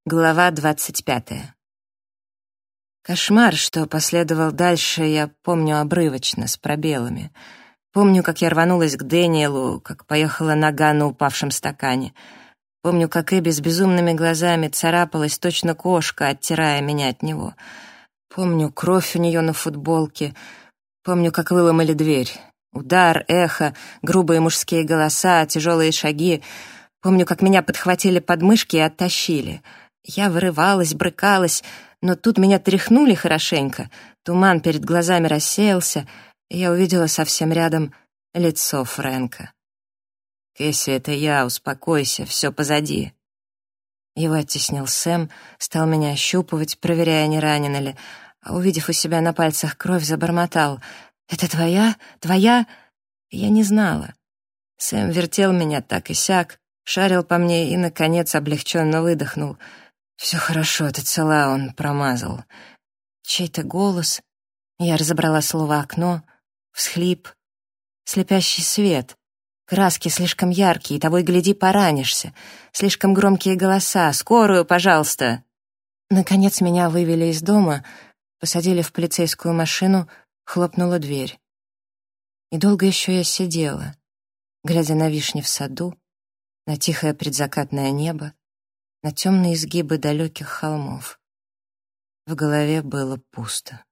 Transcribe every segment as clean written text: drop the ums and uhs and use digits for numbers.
Глава 25. Кошмар, что последовал дальше, я помню обрывочно, с пробелами. Помню, как я рванулась к Дэниелу, как поехала нога на упавшем стакане. Помню, как Эбби с безумными глазами царапалась, точно кошка, оттирая меня от него. Помню кровь у нее на футболке. Помню, как выломали дверь. Удар, эхо, грубые мужские голоса, тяжелые шаги. Помню, как меня подхватили подмышки и оттащили. Я вырывалась, брыкалась, но тут меня тряхнули хорошенько. Туман перед глазами рассеялся, и я увидела совсем рядом лицо Фрэнка. «Кэсси, это я, успокойся, все позади». Его оттеснил Сэм, стал меня ощупывать, проверяя, не ранена ли, а увидев у себя на пальцах кровь, забормотал: «Это твоя? Твоя?» Я не знала. Сэм вертел меня так и сяк, шарил по мне и, наконец, облегченно выдохнул. «Все хорошо, ты цела», — он промазал. Чей-то голос. Я разобрала слово «окно», всхлип, слепящий свет. Краски слишком яркие, того и гляди, поранишься. Слишком громкие голоса. «Скорую, пожалуйста!» Наконец меня вывели из дома, посадили в полицейскую машину, хлопнула дверь. И долго еще я сидела, глядя на вишни в саду, на тихое предзакатное небо, на темные изгибы далеких холмов. В голове было пусто.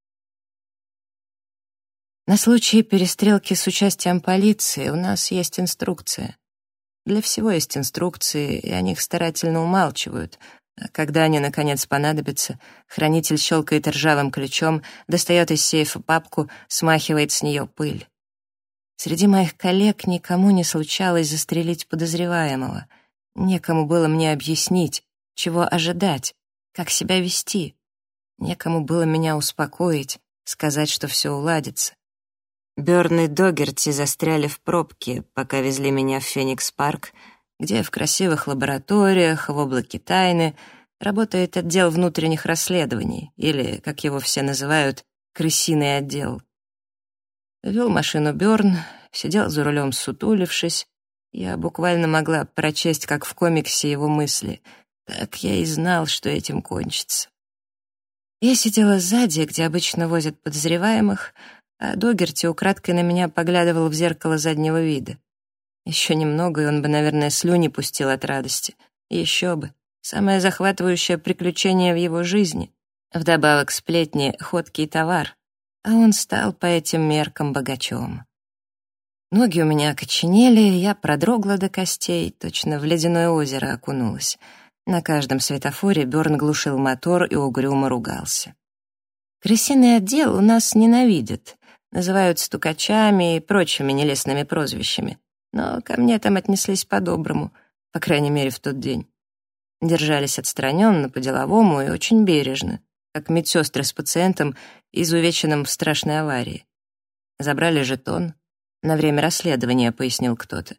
На случай перестрелки с участием полиции у нас есть инструкция. Для всего есть инструкции, и о них старательно умалчивают. А когда они, наконец, понадобятся, хранитель щелкает ржавым ключом, достает из сейфа папку, смахивает с нее пыль. Среди моих коллег никому не случалось застрелить подозреваемого. Некому было мне объяснить, чего ожидать, как себя вести. Некому было меня успокоить, сказать, что все уладится. Бёрн и Догерти застряли в пробке, пока везли меня в Феникс-парк, где в красивых лабораториях, в облаке тайны, работает отдел внутренних расследований, или, как его все называют, крысиный отдел. Вел машину Бёрн, сидел за рулем, сутулившись. Я буквально могла прочесть, как в комиксе, его мысли. Так я и знал, что этим кончится. Я сидела сзади, где обычно возят подозреваемых, а Догерти украдкой на меня поглядывал в зеркало заднего вида. Еще немного, и он бы, наверное, слюни пустил от радости. Еще бы. Самое захватывающее приключение в его жизни. Вдобавок сплетни — ходкий товар. А он стал по этим меркам богачом. Ноги у меня окоченели, я продрогла до костей, точно в ледяное озеро окунулась. На каждом светофоре Бёрн глушил мотор и угрюмо ругался. Крысиный отдел у нас ненавидят, называют стукачами и прочими нелестными прозвищами, но ко мне там отнеслись по-доброму, по крайней мере, в тот день. Держались отстраненно, по-деловому и очень бережно, как медсестры с пациентом, изувеченным в страшной аварии. Забрали жетон. «На время расследования», — пояснил кто-то.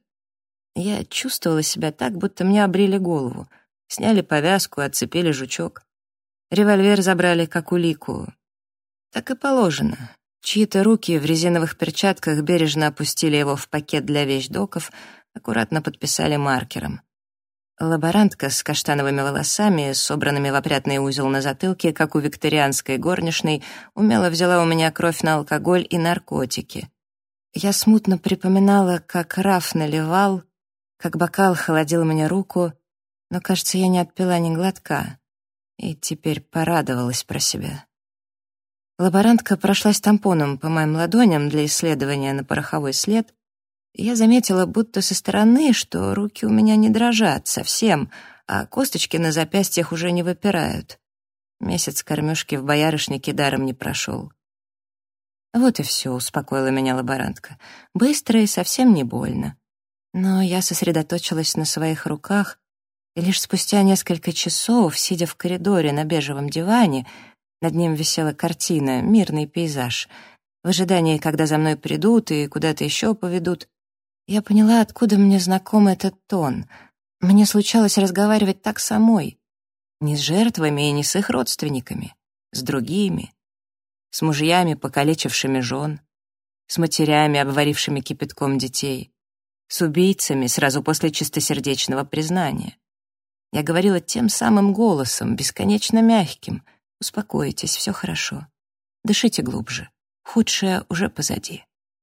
Я чувствовала себя так, будто мне обрили голову. Сняли повязку, отцепили жучок. Револьвер забрали как улику. Так и положено. Чьи-то руки в резиновых перчатках бережно опустили его в пакет для вещдоков, аккуратно подписали маркером. Лаборантка с каштановыми волосами, собранными в опрятный узел на затылке, как у викторианской горничной, умело взяла у меня кровь на алкоголь и наркотики. Я смутно припоминала, как Раф наливал, как бокал холодил мне руку, но, кажется, я не отпила ни глотка, и теперь порадовалась про себя. Лаборантка прошлась тампоном по моим ладоням для исследования на пороховой след, и я заметила, будто со стороны, что руки у меня не дрожат совсем, а косточки на запястьях уже не выпирают. Месяц кормежки в боярышнике даром не прошел. «Вот и все», — успокоила меня лаборантка. «Быстро и совсем не больно». Но я сосредоточилась на своих руках, и лишь спустя несколько часов, сидя в коридоре на бежевом диване, над ним висела картина, мирный пейзаж, в ожидании, когда за мной придут и куда-то еще поведут, я поняла, откуда мне знаком этот тон. Мне случалось разговаривать так самой. Не с жертвами и не с их родственниками, с другими. С мужьями, покалечившими жен, с матерями, обварившими кипятком детей, с убийцами сразу после чистосердечного признания. Я говорила тем самым голосом, бесконечно мягким. «Успокойтесь, все хорошо. Дышите глубже. Худшее уже позади».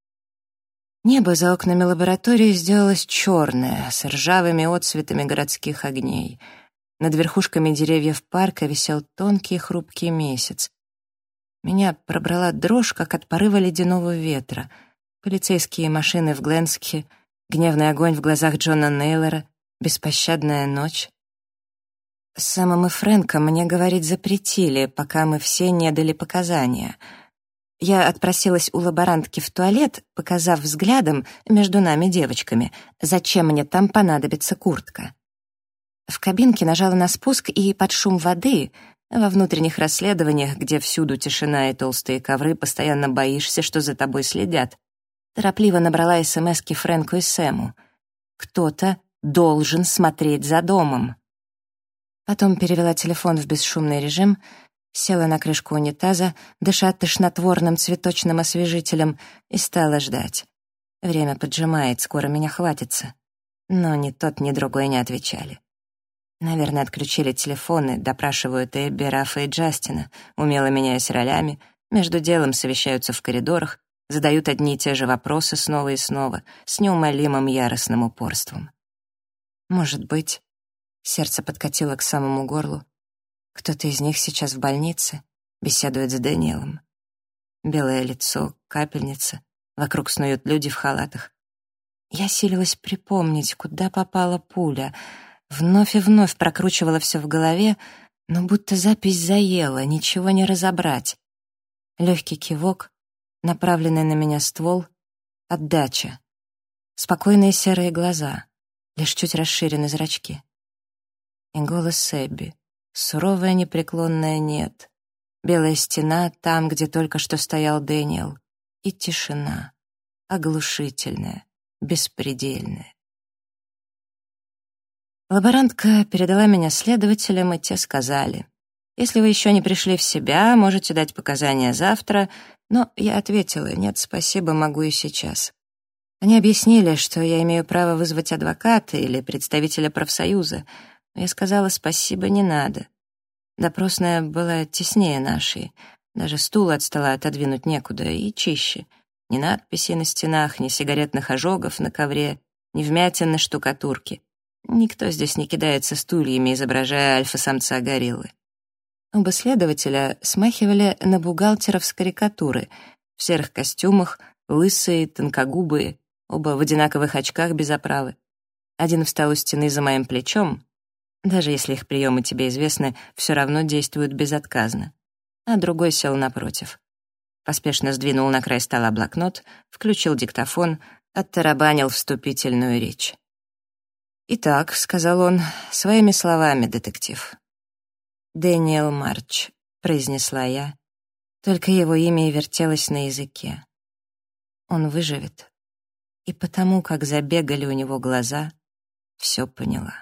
Небо за окнами лаборатории сделалось черное, с ржавыми отсветами городских огней. Над верхушками деревьев парка висел тонкий хрупкий месяц. Меня пробрала дрожь, как от порыва ледяного ветра. Полицейские машины в Гленске, гневный огонь в глазах Джона Нейлора, беспощадная ночь. С Сэмом и Фрэнком мне говорить запретили, пока мы все не дали показания. Я отпросилась у лаборантки в туалет, показав взглядом между нами девочками, зачем мне там понадобится куртка. В кабинке нажала на спуск, и под шум воды, во внутренних расследованиях, где всюду тишина и толстые ковры, постоянно боишься, что за тобой следят, торопливо набрала смски Фрэнку и Сэму. «Кто-то должен смотреть за домом». Потом перевела телефон в бесшумный режим, села на крышку унитаза, дыша тошнотворным цветочным освежителем, и стала ждать. Время поджимает, скоро меня хватится. Но ни тот, ни другой не отвечали. Наверное, отключили телефоны, допрашивают Эбби, Рафа и Джастина, умело меняясь ролями, между делом совещаются в коридорах, задают одни и те же вопросы снова и снова, с неумолимым яростным упорством. Может быть, сердце подкатило к самому горлу, кто-то из них сейчас в больнице, беседует с Дэниелом. Белое лицо, капельница, вокруг снуют люди в халатах. Я силилась припомнить, куда попала пуля, вновь и вновь прокручивала все в голове, но будто запись заела, ничего не разобрать. Легкий кивок, направленный на меня ствол, отдача. Спокойные серые глаза, лишь чуть расширены зрачки. И голос Эбби. Суровая, непреклонная «нет». Белая стена там, где только что стоял Дэниел. И тишина. Оглушительная, беспредельная. Лаборантка передала меня следователям, и те сказали: «Если вы еще не пришли в себя, можете дать показания завтра». Но я ответила: «Нет, спасибо, могу и сейчас». Они объяснили, что я имею право вызвать адвоката или представителя профсоюза. Я сказала: «Спасибо, не надо». Допросная была теснее нашей. Даже стул от стола отодвинуть некуда, и чище. Ни надписей на стенах, ни сигаретных ожогов на ковре, ни вмятин на штукатурке. Никто здесь не кидается стульями, изображая альфа-самца гориллы. Оба следователя смахивали на бухгалтеров с карикатуры, в серых костюмах, лысые, тонкогубые, оба в одинаковых очках без оправы. Один встал у стены за моим плечом. Даже если их приемы тебе известны, все равно действуют безотказно. А другой сел напротив. Поспешно сдвинул на край стола блокнот, включил диктофон, оттарабанил вступительную речь. «Итак», — сказал он, своими словами, детектив. «Дэниел Марч», — произнесла я, только его имя и вертелось на языке. Он выживет. И потому, как забегали у него глаза, все поняла.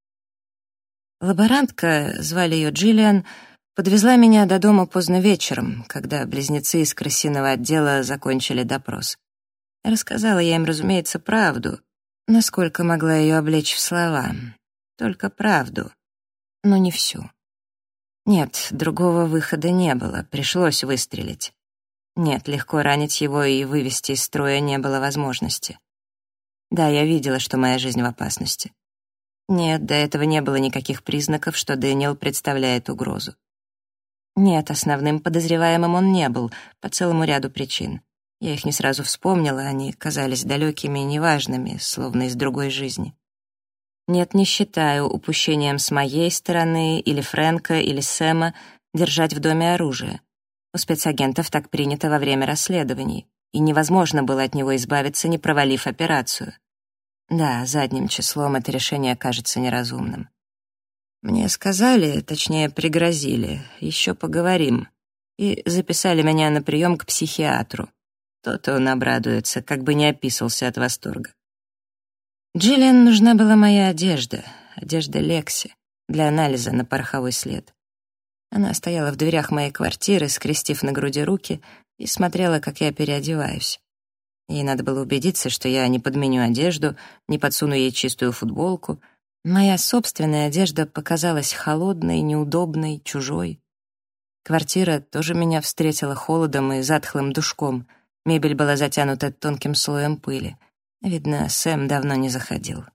Лаборантка, звали ее Джиллиан, подвезла меня до дома поздно вечером, когда близнецы из крысиного отдела закончили допрос. Рассказала я им, разумеется, правду, насколько могла ее облечь в слова. Только правду, но не всю. Нет, другого выхода не было, пришлось выстрелить. Нет, легко ранить его и вывести из строя не было возможности. Да, я видела, что моя жизнь в опасности. Нет, до этого не было никаких признаков, что Дэниел представляет угрозу. Нет, основным подозреваемым он не был, по целому ряду причин. Я их не сразу вспомнила, они казались далекими и неважными, словно из другой жизни. Нет, не считаю упущением с моей стороны или Фрэнка, или Сэма держать в доме оружие. У спецагентов так принято во время расследований, и невозможно было от него избавиться, не провалив операцию. Да, задним числом это решение кажется неразумным. Мне сказали, точнее пригрозили, еще поговорим, и записали меня на прием к психиатру. То-то он обрадуется, как бы не описался от восторга. Джиллиан нужна была моя одежда Лекси, для анализа на пороховой след. Она стояла в дверях моей квартиры, скрестив на груди руки, и смотрела, как я переодеваюсь. Ей надо было убедиться, что я не подменю одежду, не подсуну ей чистую футболку, Моя собственная одежда показалась холодной, неудобной, чужой. Квартира тоже меня встретила холодом и затхлым душком. Мебель была затянута тонким слоем пыли. Видно, Сэм давно не заходил.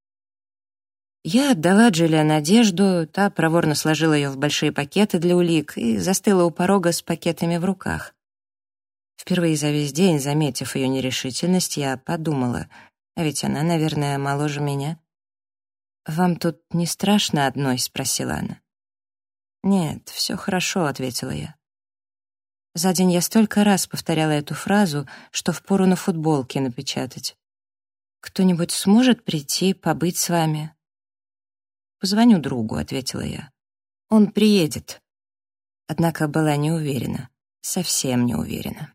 Я отдала Джиллиан одежду, та проворно сложила ее в большие пакеты для улик и застыла у порога с пакетами в руках. Впервые за весь день, заметив ее нерешительность, я подумала, а ведь она, наверное, моложе меня. «Вам тут не страшно одной?» — спросила она. «Нет, все хорошо», — ответила я. За день я столько раз повторяла эту фразу, что впору на футболке напечатать. «Кто-нибудь сможет прийти, побыть с вами?» «Позвоню другу», — ответила я. «Он приедет». Однако была не уверена, совсем не уверена.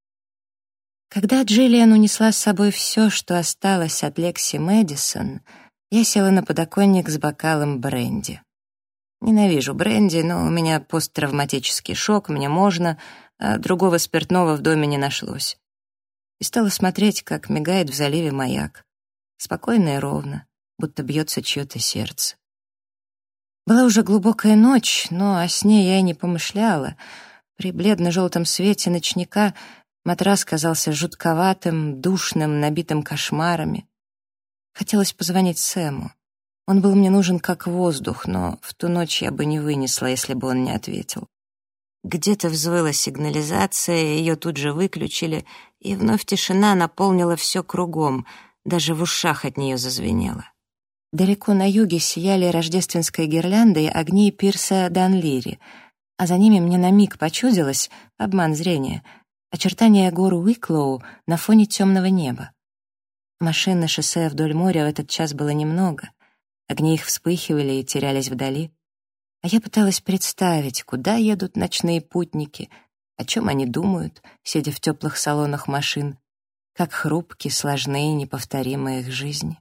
Когда Джиллиан унесла с собой все, что осталось от Лекси Мэдисон, я села на подоконник с бокалом бренди. Ненавижу бренди, но у меня посттравматический шок, мне можно, а другого спиртного в доме не нашлось. И стала смотреть, как мигает в заливе маяк. Спокойно и ровно, будто бьется чье-то сердце. Была уже глубокая ночь, но о сне я и не помышляла. При бледно-желтом свете ночника матрас казался жутковатым, душным, набитым кошмарами. Хотелось позвонить Сэму. Он был мне нужен как воздух, но в ту ночь я бы не вынесла, если бы он не ответил. Где-то взвыла сигнализация, ее тут же выключили, и вновь тишина наполнила все кругом, даже в ушах от нее зазвенело. Далеко на юге сияли рождественской гирляндой огни пирса Данлири, а за ними мне на миг почудилось, обман зрения, очертания гор Уиклоу на фоне темного неба. Машин на шоссе вдоль моря в этот час было немного. Огни их вспыхивали и терялись вдали. А я пыталась представить, куда едут ночные путники, о чем они думают, сидя в теплых салонах машин, как хрупки, сложны и неповторимы их жизни.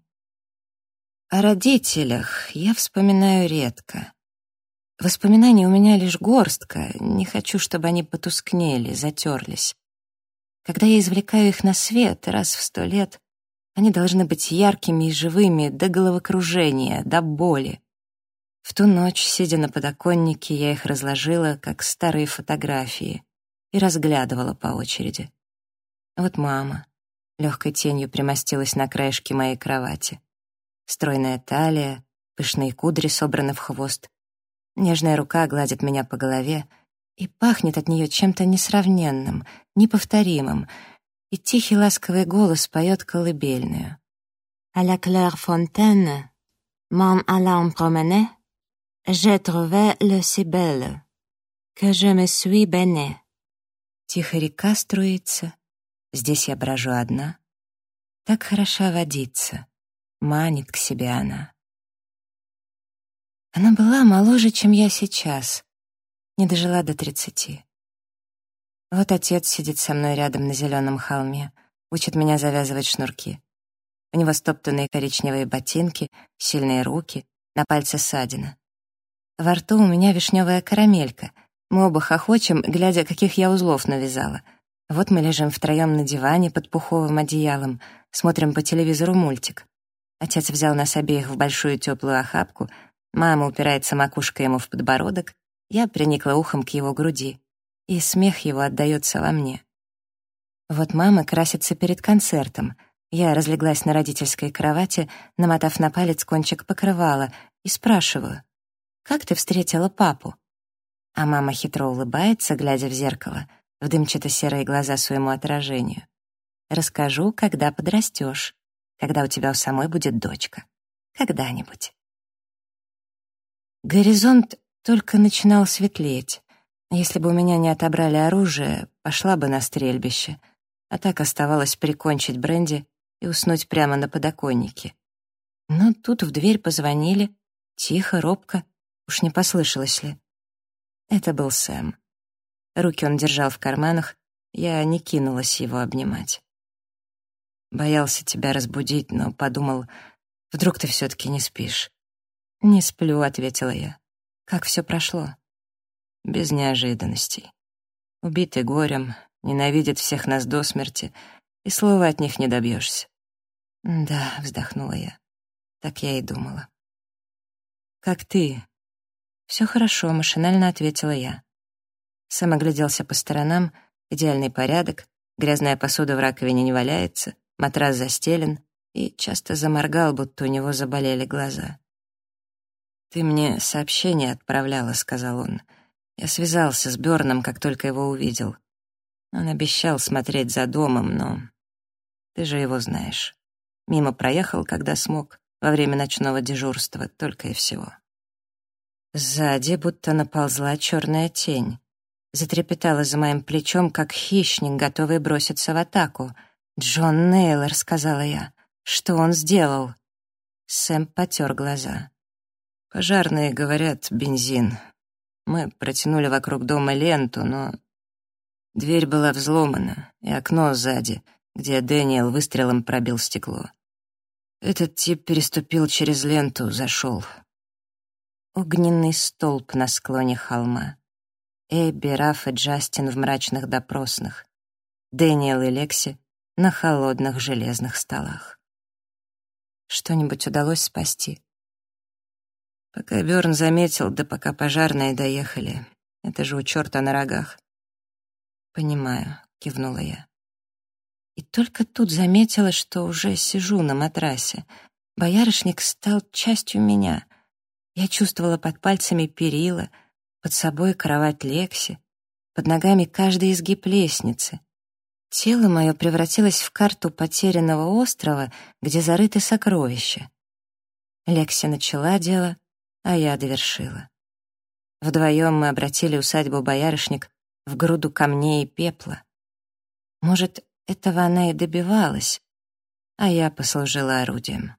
О родителях я вспоминаю редко. Воспоминаний у меня лишь горстка, не хочу, чтобы они потускнели, затерлись. Когда я извлекаю их на свет раз в 100 лет, они должны быть яркими и живыми до головокружения, до боли. В ту ночь, сидя на подоконнике, я их разложила, как старые фотографии, и разглядывала по очереди. Вот мама легкой тенью примостилась на краешке моей кровати. Стройная талия, пышные кудри собраны в хвост. Нежная рука гладит меня по голове, и пахнет от нее чем-то несравненным, неповторимым, и тихий ласковый голос поет колыбельную. «À la claire fontaine, m'en allant promener, j'ai trouvé le si belle, que je me suis baignée». Тихо река струится, здесь я брожу одна. Так хороша водица, манит к себе она. Она была моложе, чем я сейчас, не дожила до 30. Вот отец сидит со мной рядом на зеленом холме, учит меня завязывать шнурки. У него стоптанные коричневые ботинки, сильные руки, на пальце ссадина. Во рту у меня вишневая карамелька. Мы оба хохочем, глядя, каких я узлов навязала. Вот мы лежим втроем на диване под пуховым одеялом, смотрим по телевизору мультик. Отец взял нас обеих в большую теплую охапку, мама упирается макушкой ему в подбородок, я приникла ухом к его груди, и смех его отдаётся во мне. Вот мама красится перед концертом. Я разлеглась на родительской кровати, намотав на палец кончик покрывала, и спрашиваю: «Как ты встретила папу?» А мама хитро улыбается, глядя в зеркало, в дымчато-серые глаза своему отражению. «Расскажу, когда подрастёшь, когда у тебя у самой будет дочка. Когда-нибудь». Горизонт только начинал светлеть. Если бы у меня не отобрали оружие, пошла бы на стрельбище, а так оставалось прикончить бренди и уснуть прямо на подоконнике. Но тут в дверь позвонили, тихо, робко, уж не послышалось ли. Это был Сэм. Руки он держал в карманах, я не кинулась его обнимать. Боялся тебя разбудить, но подумал, вдруг ты все-таки не спишь. «Не сплю», — ответила я. «Как все прошло?» Без неожиданностей. Убитый горем, ненавидит всех нас до смерти, и слова от них не добьешься. «Да», — вздохнула я. Так я и думала. «Как ты?» «Все хорошо», — машинально ответила я. Сэм огляделся по сторонам, идеальный порядок, грязная посуда в раковине не валяется, матрас застелен, и часто заморгал, будто у него заболели глаза. «Ты мне сообщение отправляла», — сказал он. «Я связался с Бёрном, как только его увидел. Он обещал смотреть за домом, но ты же его знаешь. Мимо проехал, когда смог, во время ночного дежурства, только и всего». Сзади будто наползла черная тень. Затрепетала за моим плечом, как хищник, готовый броситься в атаку. «Джон Нейлор», — сказала я. «Что он сделал?» Сэм потер глаза. «Пожарные говорят, бензин. Мы протянули вокруг дома ленту, но дверь была взломана, и окно сзади, где Дэниел выстрелом пробил стекло. Этот тип переступил через ленту, зашел». Огненный столб на склоне холма. Эбби, Раф и Джастин в мрачных допросных. Дэниел и Лекси на холодных железных столах. Что-нибудь удалось спасти? Пока Бёрн заметил, да пока пожарные доехали. Это же у чёрта на рогах. «Понимаю», — кивнула я. И только тут заметила, что уже сижу на матрасе. Боярышник стал частью меня. Я чувствовала под пальцами перила, под собой кровать Лекси, под ногами каждый изгиб лестницы. Тело мое превратилось в карту потерянного острова, где зарыты сокровища. Лекси начала дело, а я довершила. Вдвоем мы обратили усадьбу Боярышник в груду камней и пепла. Может, этого она и добивалась, а я послужила орудием.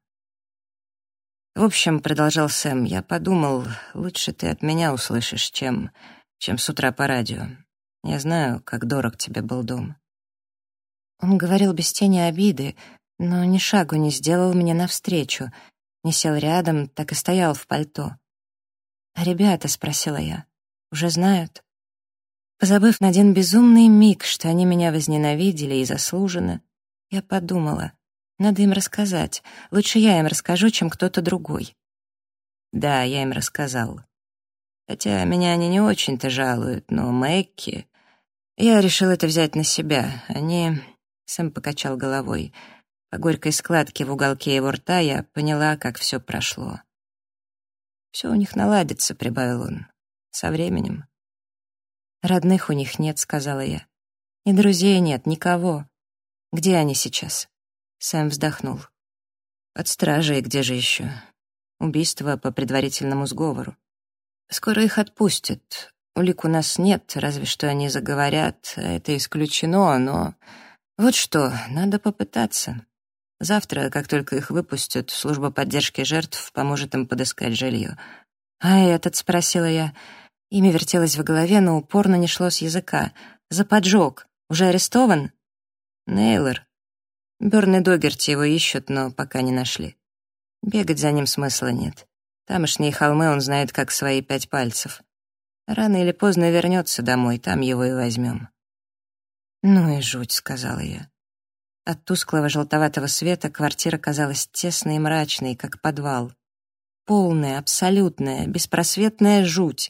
«В общем, — продолжал Сэм, — я подумал, лучше ты от меня услышишь, чем с утра по радио. Я знаю, как дорог тебе был дом». Он говорил без тени обиды, но ни шагу не сделал мне навстречу, не сел рядом, так и стоял в пальто. «А ребята, — спросила я, — уже знают?» Позабыв на один безумный миг, что они меня возненавидели и заслуженно, я подумала, надо им рассказать. Лучше я им расскажу, чем кто-то другой. Да, я им рассказал. Хотя меня они не очень-то жалуют, но Мэкки... Я решил это взять на себя. Они... Сэм покачал головой. По горькой складке в уголке его рта я поняла, как все прошло. «Все у них наладится», — прибавил он. «Со временем». «Родных у них нет», — сказала я. «И друзей нет, никого. Где они сейчас?» Сэм вздохнул. «Под стражей, где же еще? Убийство по предварительному сговору. Скоро их отпустят. Улик у нас нет, разве что они заговорят, а это исключено, но... Вот что, надо попытаться. Завтра, как только их выпустят, служба поддержки жертв поможет им подыскать жилье». «А этот?» — спросила я. Имя вертелось в голове, но упорно не шло с языка. «За поджог. Уже арестован?» «Нейлор. Бёрн и Догерти его ищут, но пока не нашли. Бегать за ним смысла нет. Тамошние холмы он знает как свои 5 пальцев. Рано или поздно вернется домой, там его и возьмем». «Ну и жуть», — сказала я. От тусклого желтоватого света квартира казалась тесной и мрачной, как подвал. Полная, абсолютная, беспросветная жуть.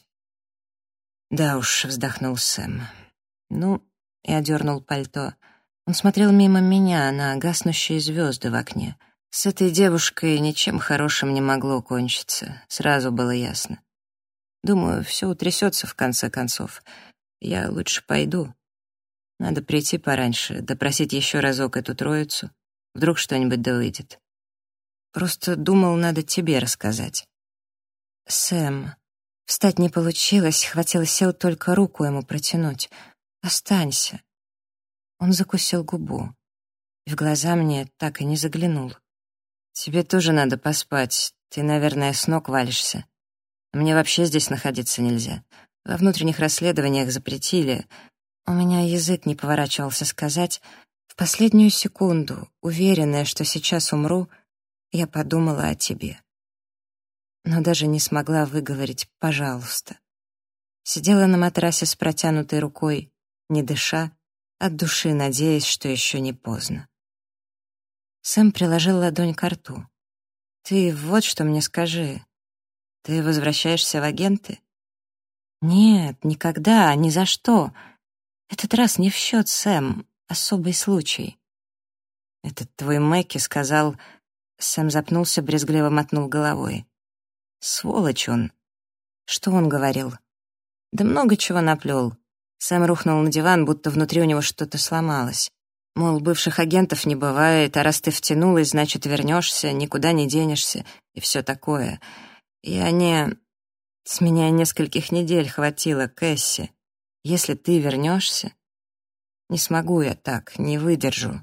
«Да уж», — вздохнул Сэм. «Ну», — и одернул пальто. Он смотрел мимо меня на гаснущие звезды в окне. С этой девушкой ничем хорошим не могло кончиться, сразу было ясно. Думаю, все утрясется в конце концов. Я лучше пойду. Надо прийти пораньше, допросить еще разок эту троицу. Вдруг что-нибудь да выйдет. Просто думал, надо тебе рассказать». «Сэм...» Встать не получилось, хватило сил только руку ему протянуть. «Останься». Он закусил губу. И в глаза мне так и не заглянул. «Тебе тоже надо поспать. Ты, наверное, с ног валишься. Мне вообще здесь находиться нельзя. Во внутренних расследованиях запретили. У меня язык не поворачивался сказать. В последнюю секунду, уверенная, что сейчас умру, я подумала о тебе. Но даже не смогла выговорить «пожалуйста». Сидела на матрасе с протянутой рукой, не дыша, от души надеясь, что еще не поздно. Сэм приложил ладонь к рту. «Ты вот что мне скажи. Ты возвращаешься в агенты? Нет, никогда, ни за что. Этот раз не в счет, Сэм. Особый случай. Этот твой Мэкки сказал... Сэм запнулся, брезгливо мотнул головой. Сволочь он. Что он говорил? Да много чего наплел. Сэм рухнул на диван, будто внутри у него что-то сломалось. Мол, бывших агентов не бывает, а раз ты втянулась, значит, вернешься, никуда не денешься, и все такое. Я не... С меня нескольких недель хватило, Кэсси. Если ты вернешься... Не смогу я так, не выдержу.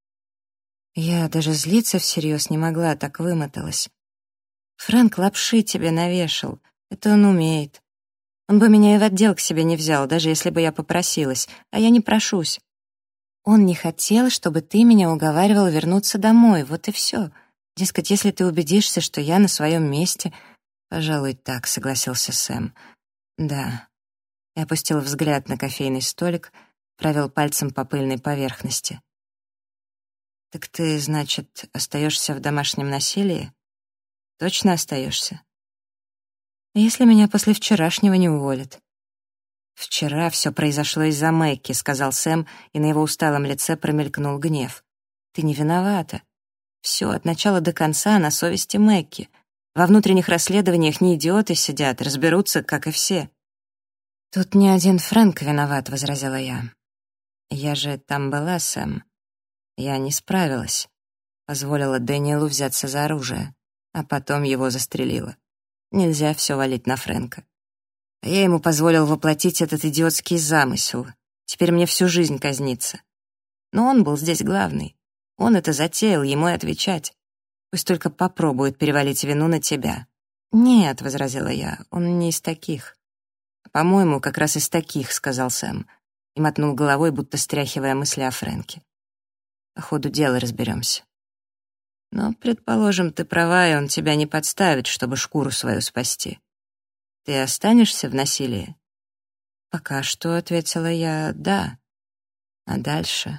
Я даже злиться всерьез не могла, так вымоталась. Фрэнк лапши тебе навешал. Это он умеет. Он бы меня и в отдел к себе не взял, даже если бы я попросилась, а я не прошусь. Он не хотел, чтобы ты меня уговаривал вернуться домой, вот и все. Дескать, если ты убедишься, что я на своем месте... Пожалуй, так, согласился Сэм. Да. И опустил взгляд на кофейный столик, провел пальцем по пыльной поверхности. Так ты, значит, остаешься в домашнем насилии? Точно остаешься? Если меня после вчерашнего не уволят. «Вчера все произошло из-за Мэкки», — сказал Сэм, и на его усталом лице промелькнул гнев. «Ты не виновата. Все от начала до конца на совести Мэкки. Во внутренних расследованиях не идиоты сидят, разберутся, как и все». «Тут не один Фрэнк виноват», — возразила я. «Я же там была, Сэм. Я не справилась. Позволила Дэниелу взяться за оружие, а потом его застрелила. Нельзя все валить на Фрэнка. Я ему позволил воплотить этот идиотский замысел. Теперь мне всю жизнь казниться. Но он был здесь главный. Он это затеял, ему и отвечать. Пусть только попробует перевалить вину на тебя». «Нет», — возразила я, — «он не из таких». «По-моему, как раз из таких», — сказал Сэм, и мотнул головой, будто стряхивая мысли о Фрэнке. «По ходу дела разберемся. Но, предположим, ты права, и он тебя не подставит, чтобы шкуру свою спасти. Ты останешься в насилии?» «Пока что», — ответила я, — «да». А дальше...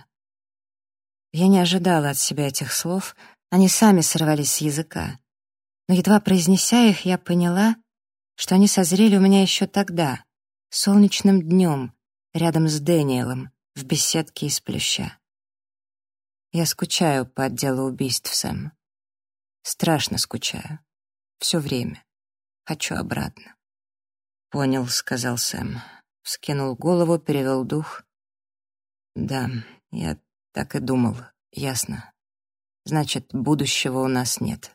Я не ожидала от себя этих слов, они сами сорвались с языка. Но едва произнеся их, я поняла, что они созрели у меня еще тогда, солнечным днем, рядом с Дэниелом, в беседке из плюща. Я скучаю по отделу убийств, Сэм. Страшно скучаю. Все время. Хочу обратно. «Понял», — сказал Сэм. Вскинул голову, перевел дух. «Да, я так и думал. Ясно. Значит, будущего у нас нет.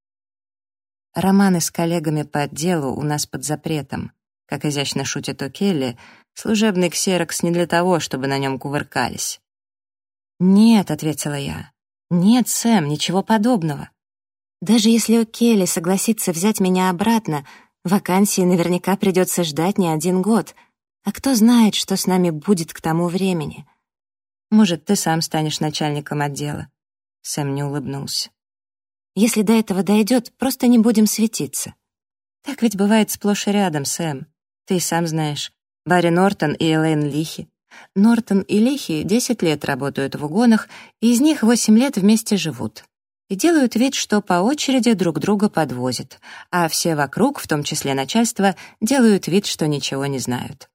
Романы с коллегами по отделу у нас под запретом. Как изящно шутит О'Келли, служебный ксерокс не для того, чтобы на нем кувыркались». «Нет», — ответила я. «Нет, Сэм, ничего подобного. Даже если О'Келли согласится взять меня обратно, вакансии наверняка придется ждать не один год. А кто знает, что с нами будет к тому времени? Может, ты сам станешь начальником отдела». Сэм не улыбнулся. «Если до этого дойдет, просто не будем светиться. Так ведь бывает сплошь и рядом, Сэм. Ты и сам знаешь. Барри Нортон и Элейн Лихи. Нортон и Лихи 10 лет работают в угонах, и из них 8 лет вместе живут. И делают вид, что по очереди друг друга подвозят, а все вокруг, в том числе начальство, делают вид, что ничего не знают».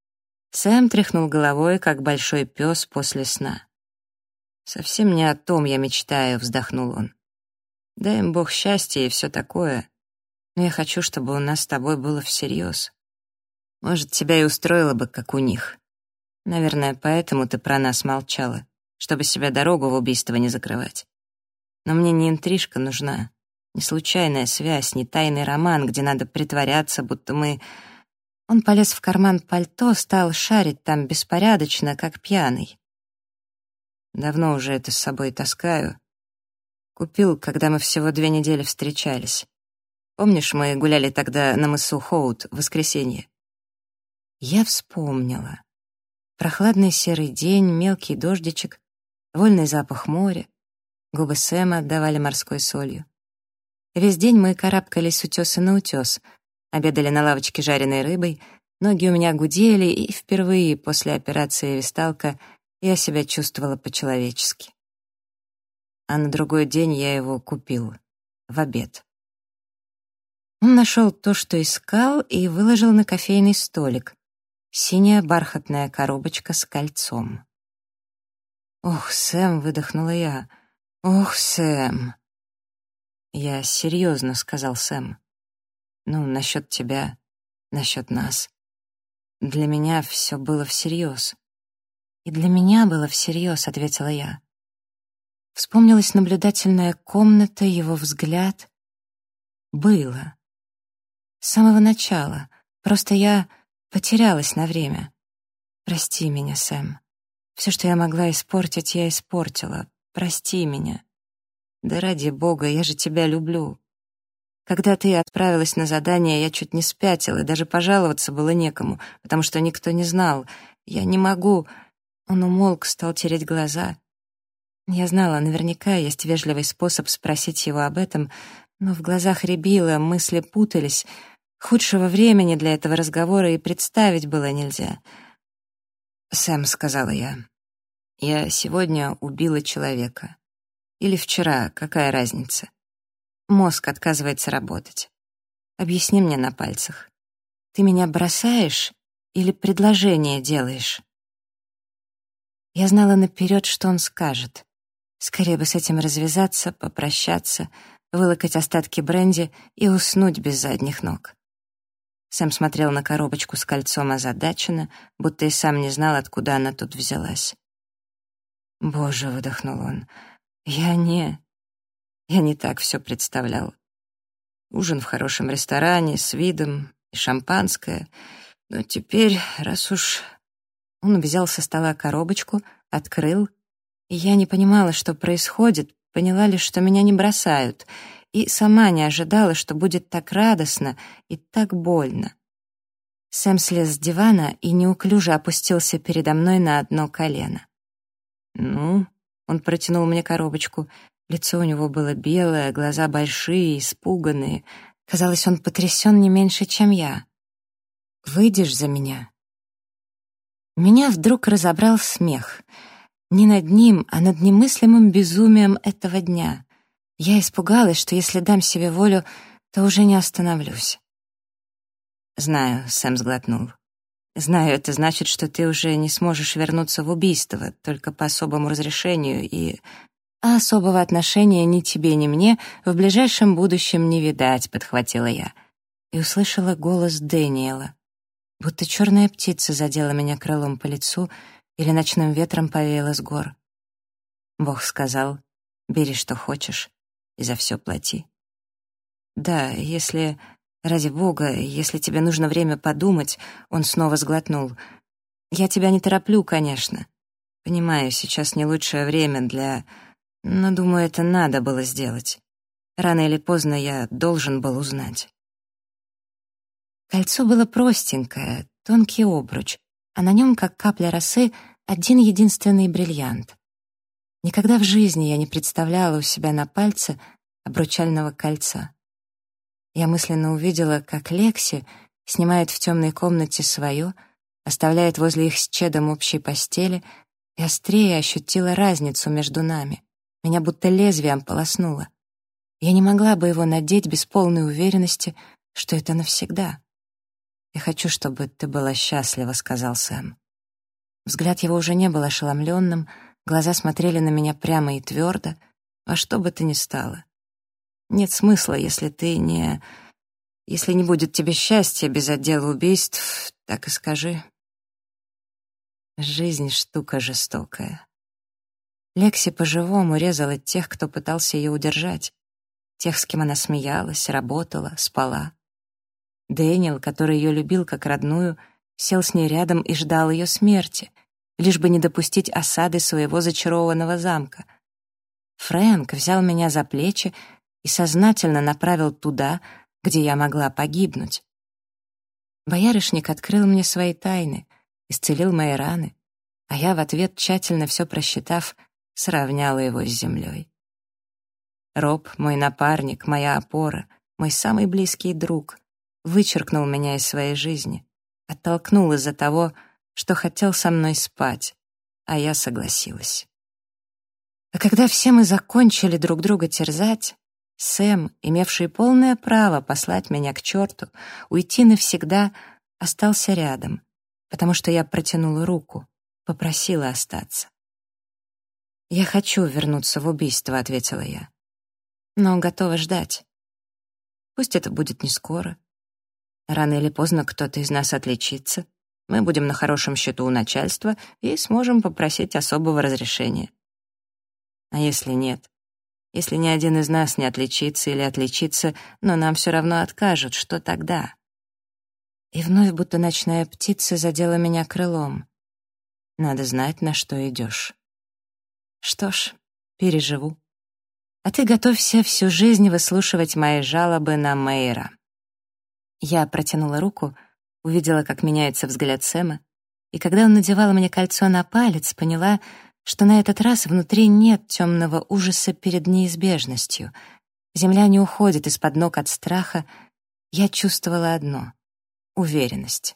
Сэм тряхнул головой, как большой пес после сна. «Совсем не о том я мечтаю», — вздохнул он. «Дай им Бог счастья и все такое. Но я хочу, чтобы у нас с тобой было всерьез. Может, тебя и устроило бы, как у них. Наверное, поэтому ты про нас молчала, чтобы себе дорогу в убийство не закрывать. Но мне не интрижка нужна, не случайная связь, не тайный роман, где надо притворяться, будто мы...» Он полез в карман пальто, стал шарить там беспорядочно, как пьяный. «Давно уже это с собой таскаю. Купил, когда мы всего 2 недели встречались. Помнишь, мы гуляли тогда на мысу Хоут в воскресенье?» Я вспомнила. Прохладный серый день, мелкий дождичек, вольный запах моря. Губы Сэма отдавали морской солью. Весь день мы карабкались с утеса на утес, обедали на лавочке жареной рыбой, ноги у меня гудели, и впервые после операции «Висталка» я себя чувствовала по-человечески. А на другой день я его купил. В обед. Он нашел то, что искал, и выложил на кофейный столик. Синяя бархатная коробочка с кольцом. «Ох, Сэм!» — выдохнула я. «Ох, Сэм!» «Я серьезно», — сказал Сэм. «Ну, насчет тебя, насчет нас. Для меня все было всерьез». «И для меня было всерьез», — ответила я. Вспомнилась наблюдательная комната, его взгляд. Было. С самого начала. Просто я потерялась на время. Прости меня, Сэм. Все, что я могла испортить, я испортила. Прости меня. Да ради бога, я же тебя люблю. Когда ты отправилась на задание, я чуть не спятила, и даже пожаловаться было некому, потому что никто не знал. Я не могу. Он умолк, стал тереть глаза. Я знала, наверняка есть вежливый способ спросить его об этом, но в глазах рябило, мысли путались. Худшего времени для этого разговора и представить было нельзя. «Сэм», — сказала я сегодня убила человека. Или вчера, какая разница? Мозг отказывается работать. Объясни мне на пальцах. Ты меня бросаешь или предложение делаешь?» Я знала наперед, что он скажет. Скорее бы с этим развязаться, попрощаться, вылокать остатки бренди и уснуть без задних ног. Сэм смотрел на коробочку с кольцом озадаченно, будто и сам не знал, откуда она тут взялась. «Боже», — выдохнул он, — я не так все представлял. Ужин в хорошем ресторане, с видом и шампанское. Но теперь, раз уж...» Он взял со стола коробочку, открыл, и я не понимала, что происходит, поняла лишь, что меня не бросают, и сама не ожидала, что будет так радостно и так больно. Сэм слез с дивана и неуклюже опустился передо мной на одно колено. «Ну?» — он протянул мне коробочку. Лицо у него было белое, глаза большие, испуганные. Казалось, он потрясен не меньше, чем я. «Выйдешь за меня?» Меня вдруг разобрал смех. Не над ним, а над немыслимым безумием этого дня. Я испугалась, что если дам себе волю, то уже не остановлюсь. «Знаю», — Сэм сглотнул. «Знаю, это значит, что ты уже не сможешь вернуться в убийство, только по особому разрешению, и... А особого отношения ни тебе, ни мне в ближайшем будущем не видать», — подхватила я. И услышала голос Дэниела. Будто черная птица задела меня крылом по лицу или ночным ветром повеяла с гор. Бог сказал: «Бери, что хочешь, и за все плати». «Да, если... Ради бога, если тебе нужно время подумать», — он снова сглотнул. «Я тебя не тороплю, конечно. Понимаю, сейчас не лучшее время для... Но, думаю, это надо было сделать. Рано или поздно я должен был узнать». Кольцо было простенькое, тонкий обруч, а на нем, как капля росы, один единственный бриллиант. Никогда в жизни я не представляла у себя на пальце обручального кольца. Я мысленно увидела, как Лекси снимает в темной комнате свое, оставляет возле их с Чедом общей постели, и острее ощутила разницу между нами. Меня будто лезвием полоснуло. Я не могла бы его надеть без полной уверенности, что это навсегда. «Я хочу, чтобы ты была счастлива», — сказал Сэм. Взгляд его уже не был ошеломленным, глаза смотрели на меня прямо и твердо, во что бы то ни стало. «Нет смысла, если не будет тебе счастья без отдела убийств, так и скажи». Жизнь — штука жестокая. Лекси по-живому резала тех, кто пытался ее удержать, тех, с кем она смеялась, работала, спала. Дэниел, который ее любил как родную, сел с ней рядом и ждал ее смерти, лишь бы не допустить осады своего зачарованного замка. Фрэнк взял меня за плечи и сознательно направил туда, где я могла погибнуть. Боярышник открыл мне свои тайны, исцелил мои раны, а я в ответ, тщательно все просчитав, сравняла его с землей. Роб, мой напарник, моя опора, мой самый близкий друг, вычеркнул меня из своей жизни, оттолкнул из-за того, что хотел со мной спать, а я согласилась. А когда все мы закончили друг друга терзать, Сэм, имевший полное право послать меня к черту, уйти навсегда, остался рядом, потому что я протянула руку, попросила остаться. «Я хочу вернуться в убийство», — ответила я, «но готова ждать. Пусть это будет не скоро. Рано или поздно кто-то из нас отличится, мы будем на хорошем счету у начальства и сможем попросить особого разрешения. А если нет? Если ни один из нас не отличится или отличится, но нам все равно откажут, что тогда?» И вновь, будто ночная птица, задела меня крылом. Надо знать, на что идешь. Что ж, переживу. А ты готовься всю жизнь выслушивать мои жалобы на Мэйра. Я протянула руку, увидела, как меняется взгляд Сэма, и когда он надевал мне кольцо на палец, поняла, что на этот раз внутри нет темного ужаса перед неизбежностью. Земля не уходит из-под ног от страха. Я чувствовала одно — уверенность.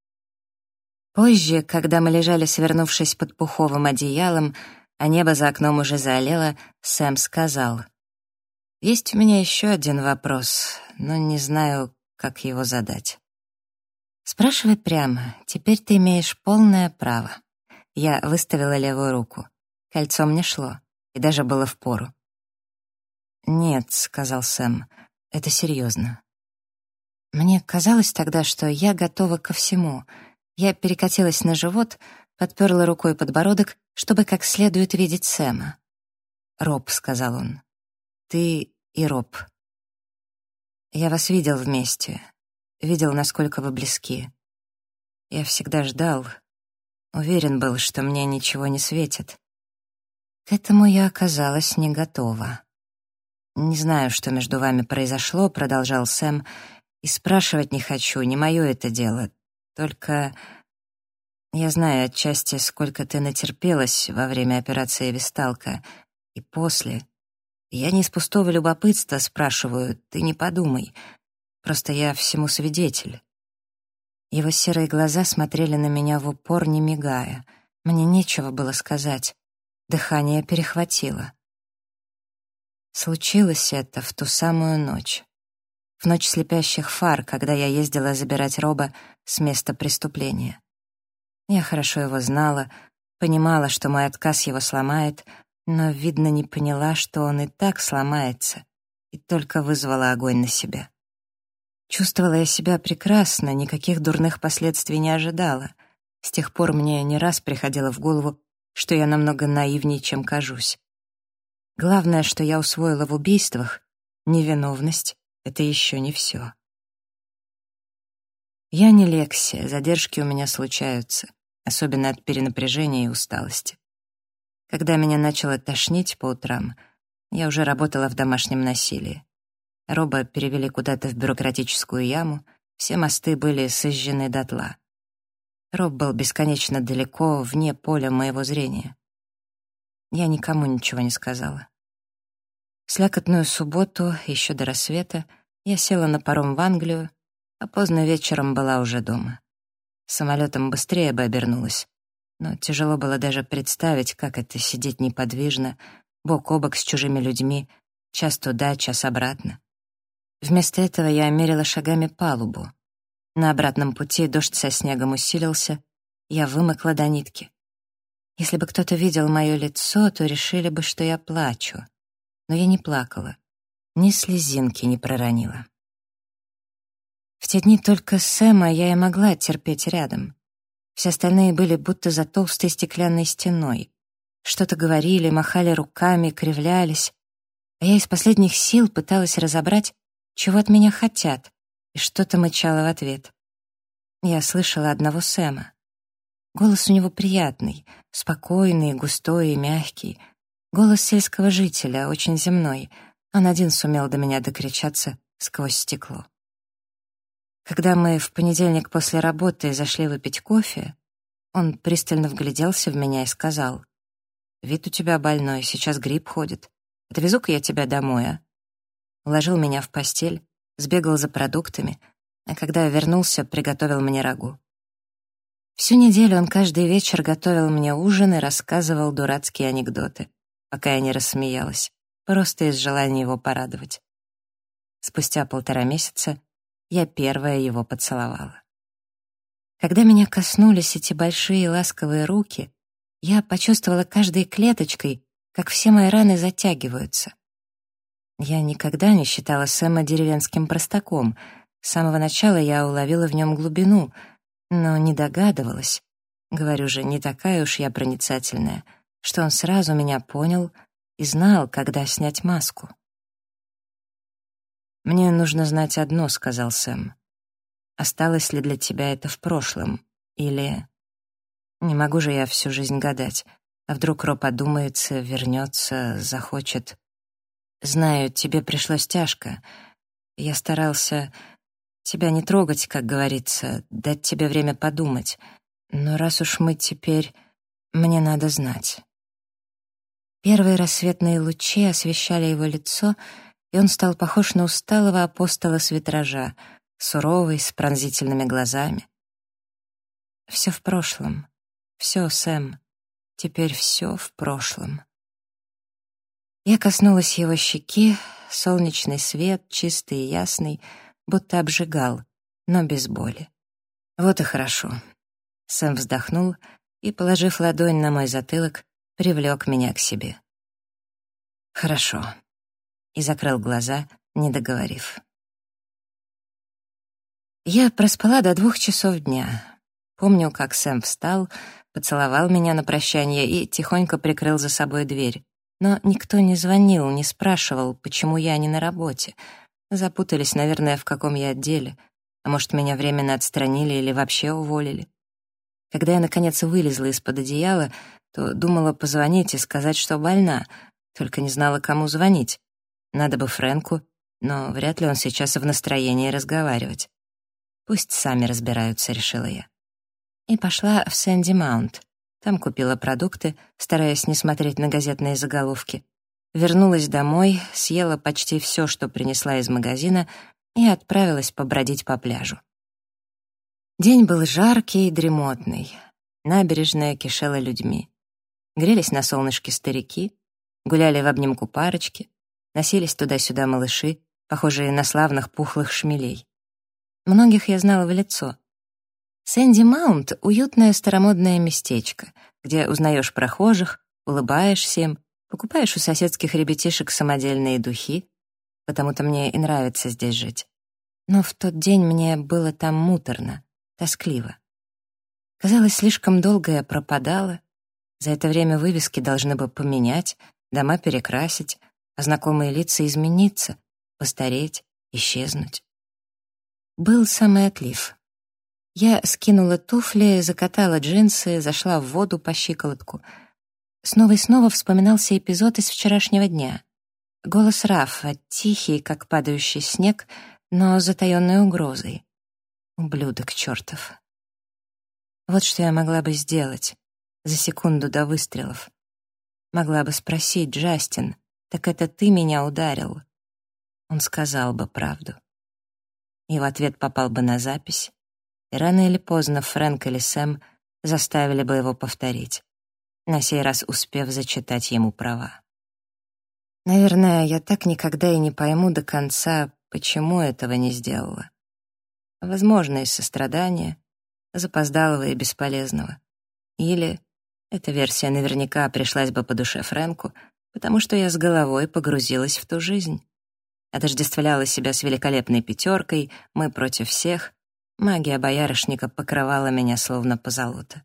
Позже, когда мы лежали, свернувшись под пуховым одеялом, а небо за окном уже заолело, Сэм сказал: «Есть у меня еще один вопрос, но не знаю, как его задать». «Спрашивай прямо, теперь ты имеешь полное право». Я выставила левую руку. Кольцо мне шло, и даже было впору. «Нет», — сказал Сэм, — «это серьезно». Мне казалось тогда, что я готова ко всему. Я перекатилась на живот, подперла рукой подбородок, чтобы как следует видеть Сэма. «Роб», — сказал он, — «ты и Роб. Я вас видел вместе, видел, насколько вы близки. Я всегда ждал, уверен был, что мне ничего не светит. К этому я оказалась не готова. Не знаю, что между вами произошло», — продолжал Сэм, — «и спрашивать не хочу, не мое это дело. Только я знаю отчасти, сколько ты натерпелась во время операции «Весталка» и после. Я не из пустого любопытства спрашиваю, ты не подумай. Просто я всему свидетель». Его серые глаза смотрели на меня в упор, не мигая. Мне нечего было сказать. Дыхание перехватило. Случилось это в ту самую ночь. В ночь слепящих фар, когда я ездила забирать Роба с места преступления. Я хорошо его знала, понимала, что мой отказ его сломает, но, видно, не поняла, что он и так сломается, и только вызвала огонь на себя. Чувствовала я себя прекрасно, никаких дурных последствий не ожидала. С тех пор мне не раз приходило в голову, что я намного наивнее, чем кажусь. Главное, что я усвоила в убийствах — невиновность — это еще не все. Я не Лексия, задержки у меня случаются, особенно от перенапряжения и усталости. Когда меня начало тошнить по утрам, я уже работала в домашнем насилии. Роба перевели куда-то в бюрократическую яму, все мосты были сожжены дотла. Роб был бесконечно далеко, вне поля моего зрения. Я никому ничего не сказала. В слякотную субботу, еще до рассвета, я села на паром в Англию, а поздно вечером была уже дома. Самолетом быстрее бы обернулась, но тяжело было даже представить, как это — сидеть неподвижно, бок о бок с чужими людьми, час туда, час обратно. Вместо этого я мерила шагами палубу. На обратном пути дождь со снегом усилился, я вымокла до нитки. Если бы кто-то видел мое лицо, то решили бы, что я плачу. Но я не плакала, ни слезинки не проронила. В те дни только Сэма я и могла терпеть рядом. Все остальные были будто за толстой стеклянной стеной. Что-то говорили, махали руками, кривлялись. А я из последних сил пыталась разобрать, чего от меня хотят, и что-то мычала в ответ. Я слышала одного Сэма. Голос у него приятный, спокойный, густой и мягкий. Голос сельского жителя, очень земной. Он один сумел до меня докричаться сквозь стекло. Когда мы в понедельник после работы зашли выпить кофе, он пристально вгляделся в меня и сказал: «Вид у тебя больной, сейчас грипп ходит. Отвезу-ка я тебя домой, а?» Уложил меня в постель, сбегал за продуктами, а когда я вернулся, приготовил мне рагу. Всю неделю он каждый вечер готовил мне ужин и рассказывал дурацкие анекдоты, пока я не рассмеялась, просто из желания его порадовать. спустя 1,5 месяца, я первая его поцеловала. Когда меня коснулись эти большие ласковые руки, я почувствовала каждой клеточкой, как все мои раны затягиваются. Я никогда не считала Сэма деревенским простаком. С самого начала я уловила в нем глубину, но не догадывалась, говорю же, не такая уж я проницательная, что он сразу меня понял и знал, когда снять маску. «Мне нужно знать одно», — сказал Сэм. «Осталось ли для тебя это в прошлом? Или...» Не могу же я всю жизнь гадать. А вдруг Роб одумается, вернется, захочет. Знаю, тебе пришлось тяжко. Я старался тебя не трогать, как говорится, дать тебе время подумать. Но раз уж мы теперь... Мне надо знать. Первые рассветные лучи освещали его лицо, и он стал похож на усталого апостола с витража, суровый, с пронзительными глазами. Все в прошлом. Все, Сэм. Теперь все в прошлом. Я коснулась его щеки, солнечный свет, чистый и ясный, будто обжигал, но без боли. Вот и хорошо. Сэм вздохнул и, положив ладонь на мой затылок, привлек меня к себе. Хорошо. И закрыл глаза, не договорив. Я проспала до 2 часов дня. Помню, как Сэм встал, поцеловал меня на прощание и тихонько прикрыл за собой дверь. Но никто не звонил, не спрашивал, почему я не на работе. Запутались, наверное, в каком я отделе. А может, меня временно отстранили или вообще уволили. Когда я, наконец, вылезла из-под одеяла, то думала позвонить и сказать, что больна, только не знала, кому звонить. Надо бы Фрэнку, но вряд ли он сейчас в настроении разговаривать. Пусть сами разбираются, решила я. И пошла в Сэнди Маунт. Там купила продукты, стараясь не смотреть на газетные заголовки. Вернулась домой, съела почти все, что принесла из магазина, и отправилась побродить по пляжу. День был жаркий и дремотный. Набережная кишела людьми. Грелись на солнышке старики, гуляли в обнимку парочки, носились туда-сюда малыши, похожие на славных пухлых шмелей. Многих я знала в лицо. Сэнди Маунт — уютное старомодное местечко, где узнаешь прохожих, улыбаешься им, покупаешь у соседских ребятишек самодельные духи, потому-то мне и нравится здесь жить. Но в тот день мне было там муторно, тоскливо. Казалось, слишком долго я пропадала. За это время вывески должны бы поменять, дома перекрасить, а знакомые лица измениться, постареть, исчезнуть. Был самый отлив. Я скинула туфли, закатала джинсы, зашла в воду по щиколотку. Снова и снова вспоминался эпизод из вчерашнего дня. Голос Рафа, тихий, как падающий снег, но с затаённой угрозой. Ублюдок чёртов. Вот что я могла бы сделать за секунду до выстрелов. Могла бы спросить: «Джастин, так это ты меня ударил?» Он сказал бы правду. И в ответ попал бы на запись. И рано или поздно Фрэнк или Сэм заставили бы его повторить, на сей раз успев зачитать ему права. Наверное, я так никогда и не пойму до конца, почему этого не сделала. Возможно, из сострадания, запоздалого и бесполезного. Или эта версия наверняка пришлась бы по душе Фрэнку, потому что я с головой погрузилась в ту жизнь. Отождествляла себя с великолепной пятеркой, мы против всех. Магия боярышника покрывала меня словно позолота.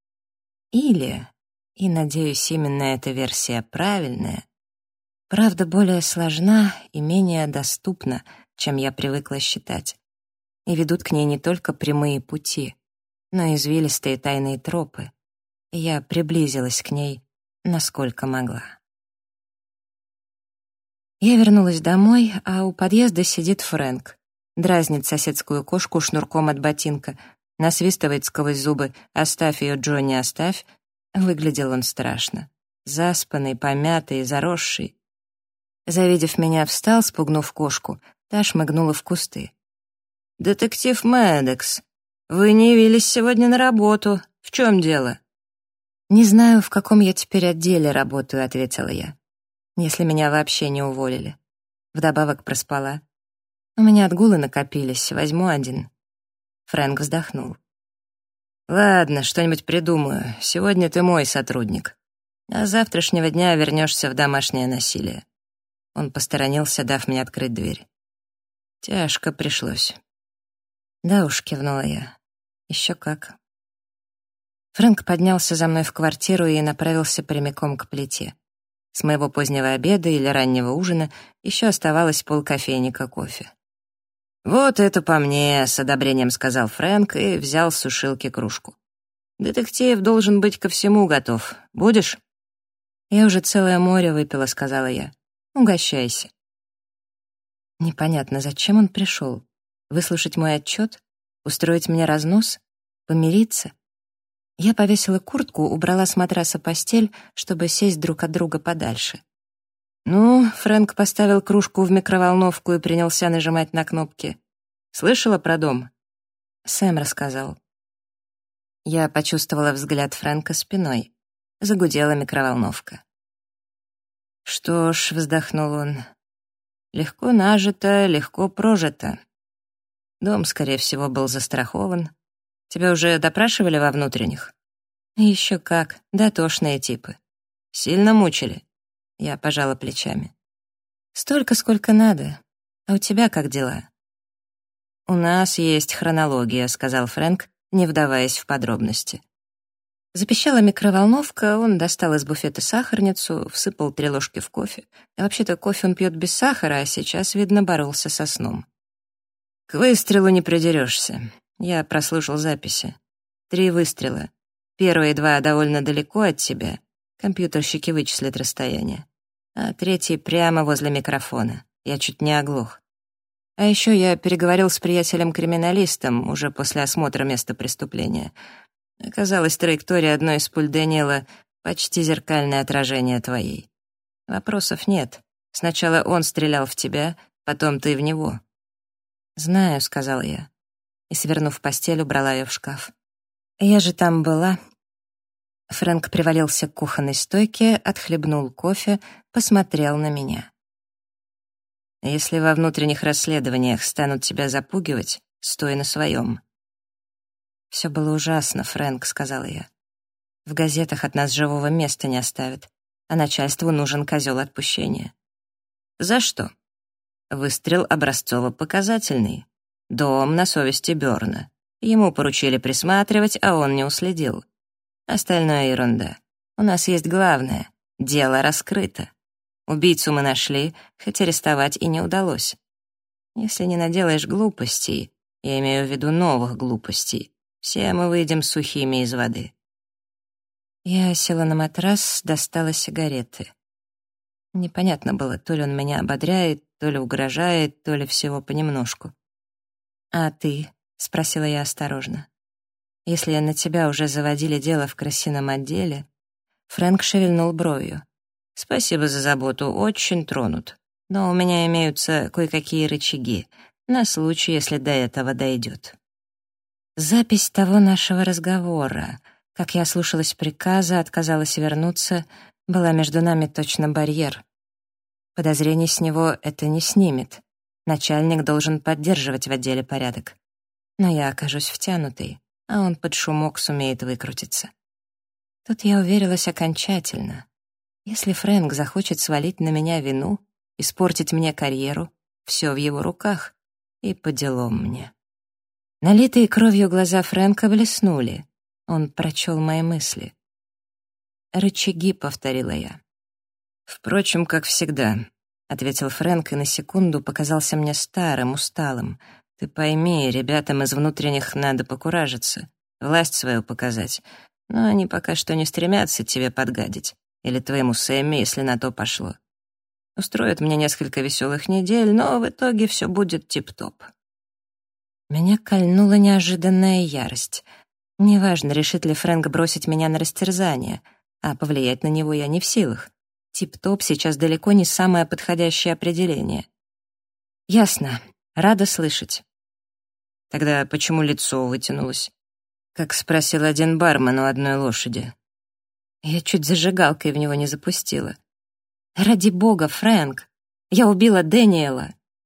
Или, и, надеюсь, именно эта версия правильная, правда более сложна и менее доступна, чем я привыкла считать, и ведут к ней не только прямые пути, но и извилистые тайные тропы, и я приблизилась к ней, насколько могла. Я вернулась домой, а у подъезда сидит Фрэнк. Дразнит соседскую кошку шнурком от ботинка, насвистывает сквозь зубы: «Оставь ее, Джонни, оставь». Выглядел он страшно. Заспанный, помятый, заросший. Завидев меня, встал, спугнув кошку. Та шмыгнула в кусты. «Детектив Мэддокс, вы не явились сегодня на работу. В чем дело?» «Не знаю, в каком я теперь отделе работаю», — ответила я. «Если меня вообще не уволили. Вдобавок проспала. У меня отгулы накопились, возьму один». Фрэнк вздохнул. «Ладно, что-нибудь придумаю. Сегодня ты мой сотрудник. А с завтрашнего дня вернешься в домашнее насилие». Он посторонился, дав мне открыть дверь. Тяжко пришлось. «Да уж», — кивнула я. «Еще как». Фрэнк поднялся за мной в квартиру и направился прямиком к плите. С моего позднего обеда или раннего ужина еще оставалось полкофейника кофе. «Вот это по мне», — с одобрением сказал Фрэнк и взял с сушилки кружку. «Детектив должен быть ко всему готов. Будешь?» «Я уже целое море выпила», — сказала я. «Угощайся». Непонятно, зачем он пришел? Выслушать мой отчет? Устроить мне разнос? Помириться? Я повесила куртку, убрала с матраса постель, чтобы сесть друг от друга подальше. «Ну», — Фрэнк поставил кружку в микроволновку и принялся нажимать на кнопки. «Слышала про дом?» Сэм рассказал. Я почувствовала взгляд Фрэнка спиной. Загудела микроволновка. «Что ж», — вздохнул он, — «легко нажито, легко прожито. Дом, скорее всего, был застрахован. Тебя уже допрашивали во внутренних?» «Еще как, дотошные типы. Сильно мучили?» Я пожала плечами. «Столько, сколько надо. А у тебя как дела?» «У нас есть хронология», — сказал Фрэнк, не вдаваясь в подробности. Запищала микроволновка, он достал из буфета сахарницу, всыпал 3 ложки в кофе. Вообще-то кофе он пьет без сахара, а сейчас, видно, боролся со сном. «К выстрелу не придерешься». Я прослушал записи. 3 выстрела. Первые 2 довольно далеко от тебя. Компьютерщики вычислят расстояние. А 3 прямо возле микрофона. Я чуть не оглох. А еще я переговорил с приятелем-криминалистом уже после осмотра места преступления. Оказалось, траектория одной из пуль Дэниела почти зеркальное отражение твоей. Вопросов нет. Сначала он стрелял в тебя, потом ты в него. «Знаю», — сказала я. И, свернув постель, убрала ее в шкаф. «Я же там была». Фрэнк привалился к кухонной стойке, отхлебнул кофе, посмотрел на меня. «Если во внутренних расследованиях станут тебя запугивать, стой на своем». «Все было ужасно, Фрэнк», — сказала я. «В газетах от нас живого места не оставят, а начальству нужен козел отпущения». «За что?» «Выстрел образцово-показательный. Дом на совести Бёрна. Ему поручили присматривать, а он не уследил. Остальное ерунда. У нас есть главное — дело раскрыто. Убийцу мы нашли, хоть арестовать и не удалось. Если не наделаешь глупостей, я имею в виду новых глупостей, все мы выйдем сухими из воды». Я села на матрас, достала сигареты. Непонятно было, то ли он меня ободряет, то ли угрожает, то ли всего понемножку. «А ты?» — спросила я осторожно. «Если на тебя уже заводили дело в крысином отделе...» Фрэнк шевельнул бровью. «Спасибо за заботу, очень тронут. Но у меня имеются кое-какие рычаги, на случай, если до этого дойдет». Запись того нашего разговора, как я слушалась приказа, отказалась вернуться, была между нами точно барьер. Подозрений с него это не снимет. Начальник должен поддерживать в отделе порядок. Но я окажусь втянутой, а он под шумок сумеет выкрутиться. Тут я уверилась окончательно. Если Фрэнк захочет свалить на меня вину, испортить мне карьеру, все в его руках, и по делам мне. Налитые кровью глаза Фрэнка блеснули. Он прочел мои мысли. «Рычаги», — повторила я. «Впрочем, как всегда», — ответил Фрэнк и на секунду показался мне старым, усталым. «Ты пойми, ребятам из внутренних надо покуражиться, власть свою показать, но они пока что не стремятся тебе подгадить, или твоему Сэмми, если на то пошло. Устроят мне несколько веселых недель, но в итоге все будет тип-топ». Меня кольнула неожиданная ярость. Неважно, решит ли Фрэнк бросить меня на растерзание, а повлиять на него я не в силах. Тип-топ сейчас далеко не самое подходящее определение. «Ясно. Рада слышать». «Тогда почему лицо вытянулось?» Как спросил один бармен у одной лошади. Я чуть зажигалкой в него не запустила. «Ради бога, Фрэнк! Я убила Дэниела!»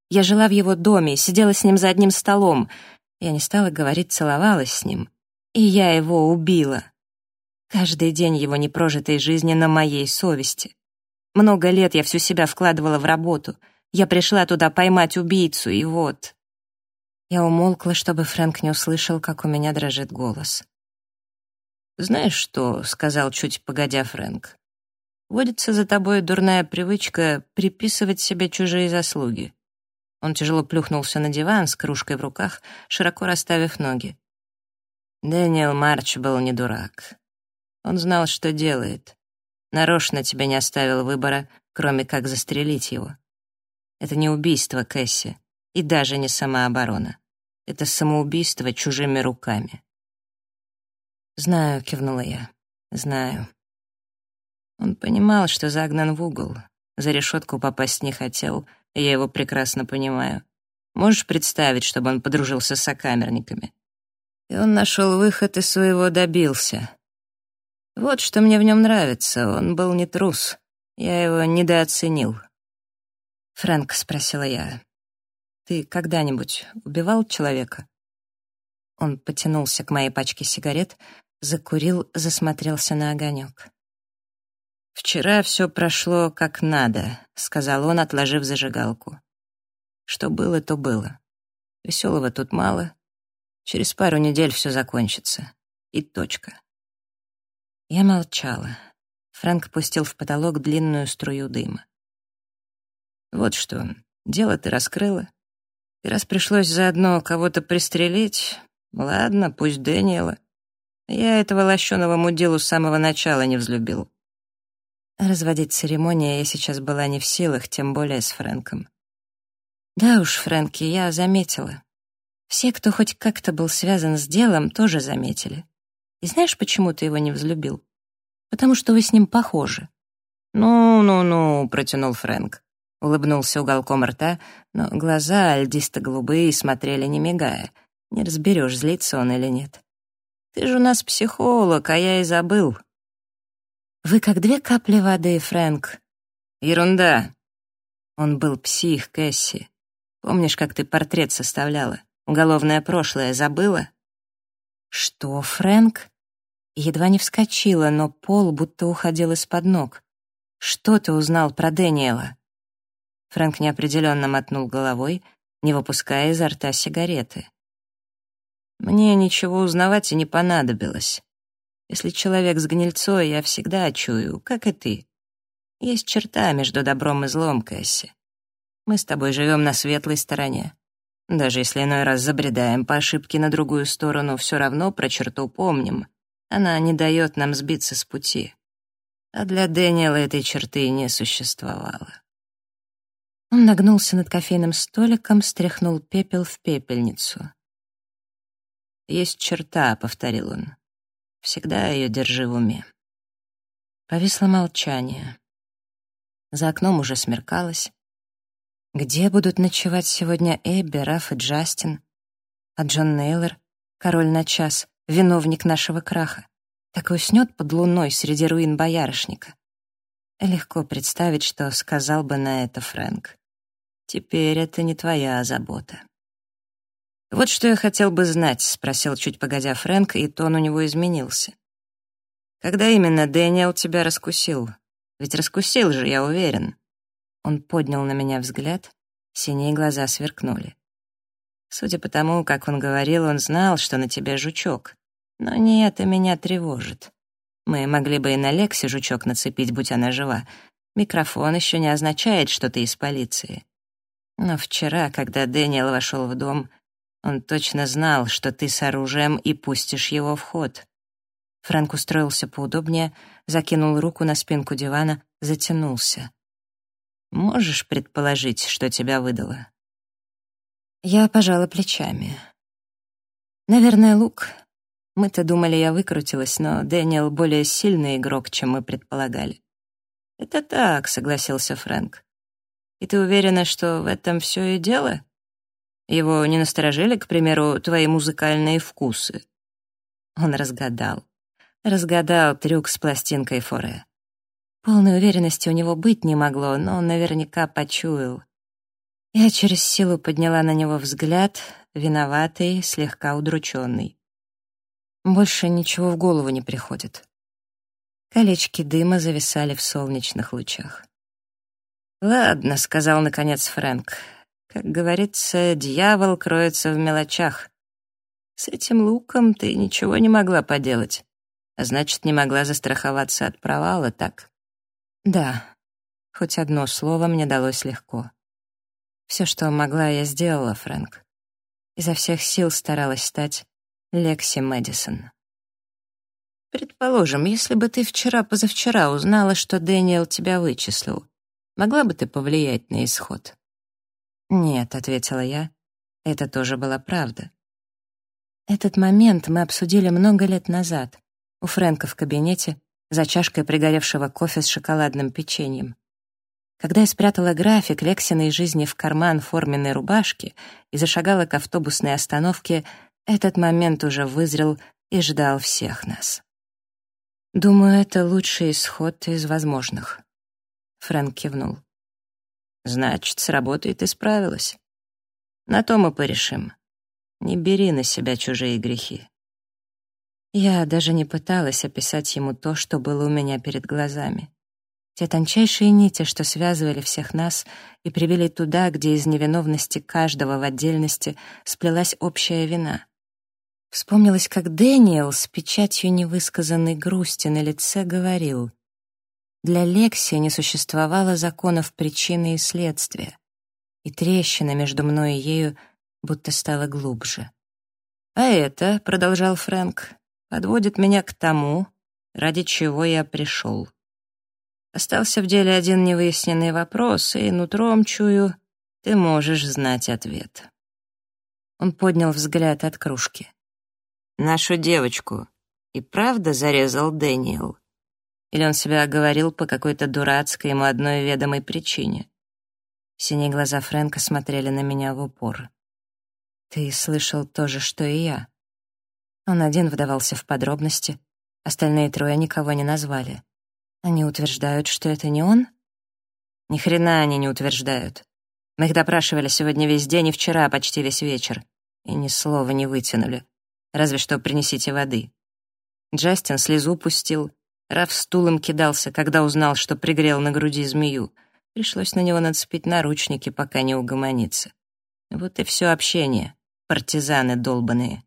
Я жила в его доме, сидела с ним за одним столом. Я не стала говорить, целовалась с ним. И я его убила. Каждый день его непрожитой жизни на моей совести. Много лет я всю себя вкладывала в работу. Я пришла туда поймать убийцу, и вот. Я умолкла, чтобы Фрэнк не услышал, как у меня дрожит голос. «Знаешь что?» — сказал чуть погодя Фрэнк. «Водится за тобой дурная привычка приписывать себе чужие заслуги». Он тяжело плюхнулся на диван с кружкой в руках, широко расставив ноги. Дэниел Марч был не дурак. Он знал, что делает. Нарочно тебе не оставил выбора, кроме как застрелить его. Это не убийство, Кэсси, и даже не самооборона. Это самоубийство чужими руками. «Знаю», — кивнула я, — «знаю». Он понимал, что загнан в угол. За решетку попасть не хотел, и я его прекрасно понимаю. Можешь представить, чтобы он подружился с сокамерниками? И он нашел выход и своего добился. Вот что мне в нем нравится, он был не трус. Я его недооценил. «Фрэнк», — спросила я, — «ты когда-нибудь убивал человека?» Он потянулся к моей пачке сигарет, закурил, засмотрелся на огонек. «Вчера все прошло как надо», — сказал он, отложив зажигалку. «Что было, то было. Веселого тут мало. Через пару недель все закончится. И точка». Я молчала. Фрэнк пустил в потолок длинную струю дыма. «Вот что, дело ты раскрыла. И раз пришлось заодно кого-то пристрелить, ладно, пусть Дэниела. Я этого лощеного мудилу с самого начала не взлюбил». Разводить церемонии я сейчас была не в силах, тем более с Фрэнком. «Да уж, Фрэнки, я заметила. Все, кто хоть как-то был связан с делом, тоже заметили. И знаешь, почему ты его не взлюбил? Потому что вы с ним похожи». «Ну», — протянул Фрэнк. Улыбнулся уголком рта, но глаза льдисто-голубые смотрели не мигая. Не разберешь, злится он или нет. «Ты же у нас психолог, а я и забыл». «Вы как две капли воды, Фрэнк». «Ерунда». Он был псих, Кэсси. Помнишь, как ты портрет составляла? Уголовное прошлое забыла? «Что, Фрэнк?» Едва не вскочила, но пол будто уходил из-под ног. «Что ты узнал про Дэниела?» Фрэнк неопределенно мотнул головой, не выпуская изо рта сигареты. «Мне ничего узнавать и не понадобилось. Если человек с гнильцой, я всегда чую, как и ты. Есть черта между добром и злом, Кэсси. Мы с тобой живем на светлой стороне. Даже если иной раз забредаем по ошибке на другую сторону, все равно про черту помним. Она не дает нам сбиться с пути. А для Дэниела этой черты не существовало». Он нагнулся над кофейным столиком, стряхнул пепел в пепельницу. «Есть черта», — повторил он. «Всегда ее держи в уме». Повисло молчание. За окном уже смеркалось. Где будут ночевать сегодня Эбби, Раф и Джастин? А Джон Нейлор, король на час, виновник нашего краха, так и уснет под луной среди руин боярышника. Легко представить, что сказал бы на это Фрэнк. Теперь это не твоя забота. «Вот что я хотел бы знать», — спросил чуть погодя Фрэнк, и тон у него изменился. «Когда именно Дэниел тебя раскусил? Ведь раскусил же, я уверен». Он поднял на меня взгляд, синие глаза сверкнули. Судя по тому, как он говорил, он знал, что на тебе жучок. Но не это меня тревожит. Мы могли бы и на Лексе жучок нацепить, будь она жива. Микрофон еще не означает, что ты из полиции. Но вчера, когда Дэниел вошел в дом, он точно знал, что ты с оружием и пустишь его в ход. Фрэнк устроился поудобнее, закинул руку на спинку дивана, затянулся. «Можешь предположить, что тебя выдало?» Я пожала плечами. «Наверное, лук. Мы-то думали, я выкрутилась, но Дэниел более сильный игрок, чем мы предполагали». «Это так», — согласился Фрэнк. «И ты уверена, что в этом все и дело? Его не насторожили, к примеру, твои музыкальные вкусы?» Он разгадал трюк с пластинкой Форе. Полной уверенности у него быть не могло, но он наверняка почуял. Я через силу подняла на него взгляд, виноватый, слегка удрученный. Больше ничего в голову не приходит. Колечки дыма зависали в солнечных лучах. «Ладно», — сказал наконец Фрэнк. «Как говорится, дьявол кроется в мелочах. С этим луком ты ничего не могла поделать, а значит, не могла застраховаться от провала, так?» «Да». Хоть одно слово мне далось легко. Все, что могла, я сделала, Фрэнк. Изо всех сил старалась стать Лекси Мэдисон. «Предположим, если бы ты вчера-позавчера узнала, что Дэниел тебя вычислил, могла бы ты повлиять на исход?» «Нет», — ответила я. Это тоже была правда. Этот момент мы обсудили много лет назад, у Фрэнка в кабинете, за чашкой пригоревшего кофе с шоколадным печеньем. Когда я спрятала график Лексиной жизни в карман форменной рубашки и зашагала к автобусной остановке, этот момент уже вызрел и ждал всех нас. «Думаю, это лучший исход из возможных». Фрэнк кивнул. «Значит, с работой ты справилась. На то мы порешим. Не бери на себя чужие грехи». Я даже не пыталась описать ему то, что было у меня перед глазами. Те тончайшие нити, что связывали всех нас и привели туда, где из невиновности каждого в отдельности сплелась общая вина. Вспомнилось, как Дэниел с печатью невысказанной грусти на лице говорил: «Для Лекси не существовало законов причины и следствия, и трещина между мной и ею будто стала глубже». «А это, — продолжал Фрэнк, — подводит меня к тому, ради чего я пришел. Остался в деле один невыясненный вопрос, и нутром чую, ты можешь знать ответ». Он поднял взгляд от кружки. «Нашу девочку и правда зарезал Дэниел? Или он себя оговорил по какой-то дурацкой ему одной ведомой причине?» Синие глаза Фрэнка смотрели на меня в упор. «Ты слышал то же, что и я». Он один вдавался в подробности, остальные трое никого не назвали. Они утверждают, что это не он? Ни хрена они не утверждают. Мы их допрашивали сегодня весь день и вчера почти весь вечер, и ни слова не вытянули. Разве что принесите воды. Джастин слезу пустил, Раф стулом кидался, когда узнал, что пригрел на груди змею. Пришлось на него нацепить наручники, пока не угомонится. Вот и все общение, партизаны долбаные.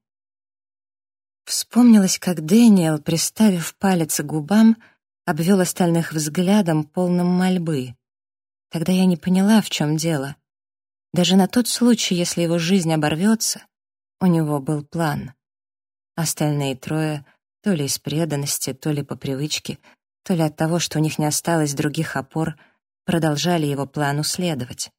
Вспомнилось, как Дэниел, приставив палец к губам, обвел остальных взглядом, полным мольбы. Тогда я не поняла, в чем дело. Даже на тот случай, если его жизнь оборвется, у него был план. Остальные трое, то ли из преданности, то ли по привычке, то ли от того, что у них не осталось других опор, продолжали его плану следовать.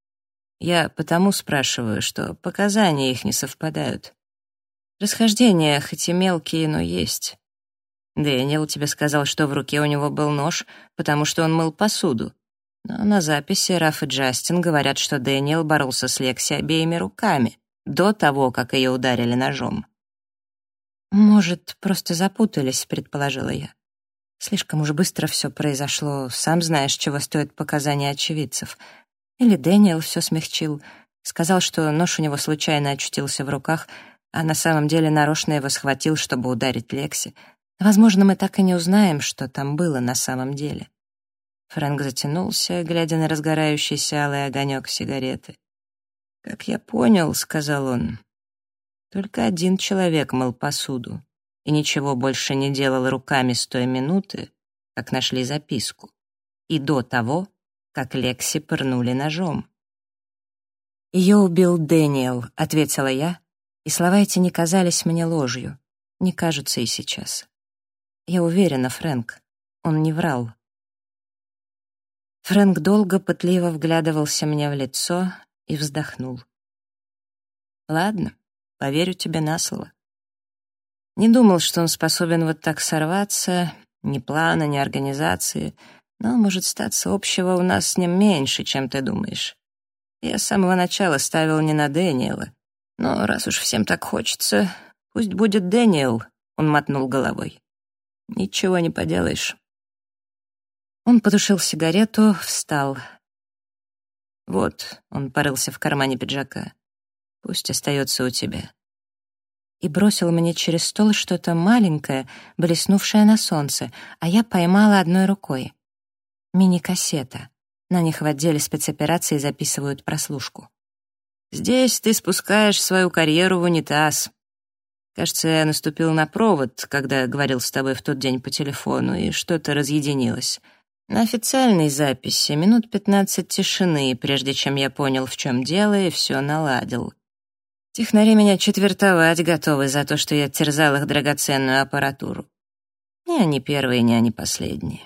Я потому спрашиваю, что показания их не совпадают. Расхождения, хоть и мелкие, но есть. Дэниел тебе сказал, что в руке у него был нож, потому что он мыл посуду. Но на записи Раф и Джастин говорят, что Дэниел боролся с Лекси обеими руками, до того, как ее ударили ножом. «Может, просто запутались», — предположила я. Слишком уж быстро все произошло, сам знаешь, чего стоят показания очевидцев. Или Дэниел все смягчил, сказал, что нож у него случайно очутился в руках, а на самом деле нарочно его схватил, чтобы ударить Лекси. Возможно, мы так и не узнаем, что там было на самом деле. Фрэнк затянулся, глядя на разгорающийся алый огонек сигареты. «Как я понял, — сказал он, — только один человек мыл посуду и ничего больше не делал руками с той минуты, как нашли записку, и до того, как Лекси пырнули ножом». «Ее убил Дэниел», — ответила я, и слова эти не казались мне ложью, не кажутся и сейчас. Я уверена, Фрэнк, он не врал. Фрэнк долго пытливо вглядывался мне в лицо и вздохнул. «Ладно, поверю тебе на слово. Не думал, что он способен вот так сорваться, ни плана, ни организации, но, может, статься общего у нас с ним меньше, чем ты думаешь. Я с самого начала ставил не на Дэниела, но раз уж всем так хочется, пусть будет Дэниел», — он мотнул головой. «Ничего не поделаешь». Он потушил сигарету, встал. Вот, он порылся в кармане пиджака. Пусть остается у тебя. И бросил мне через стол что-то маленькое, блеснувшее на солнце, а я поймала одной рукой. Мини-кассета. На них в отделе спецопераций записывают прослушку. Здесь ты спускаешь свою карьеру в унитаз. Кажется, я наступил на провод, когда говорил с тобой в тот день по телефону, и что-то разъединилось. На официальной записи минут 15 тишины, прежде чем я понял, в чем дело, и все наладил. Технари меня четвертовать готовы за то, что я терзал их драгоценную аппаратуру. Ни они первые, ни они последние.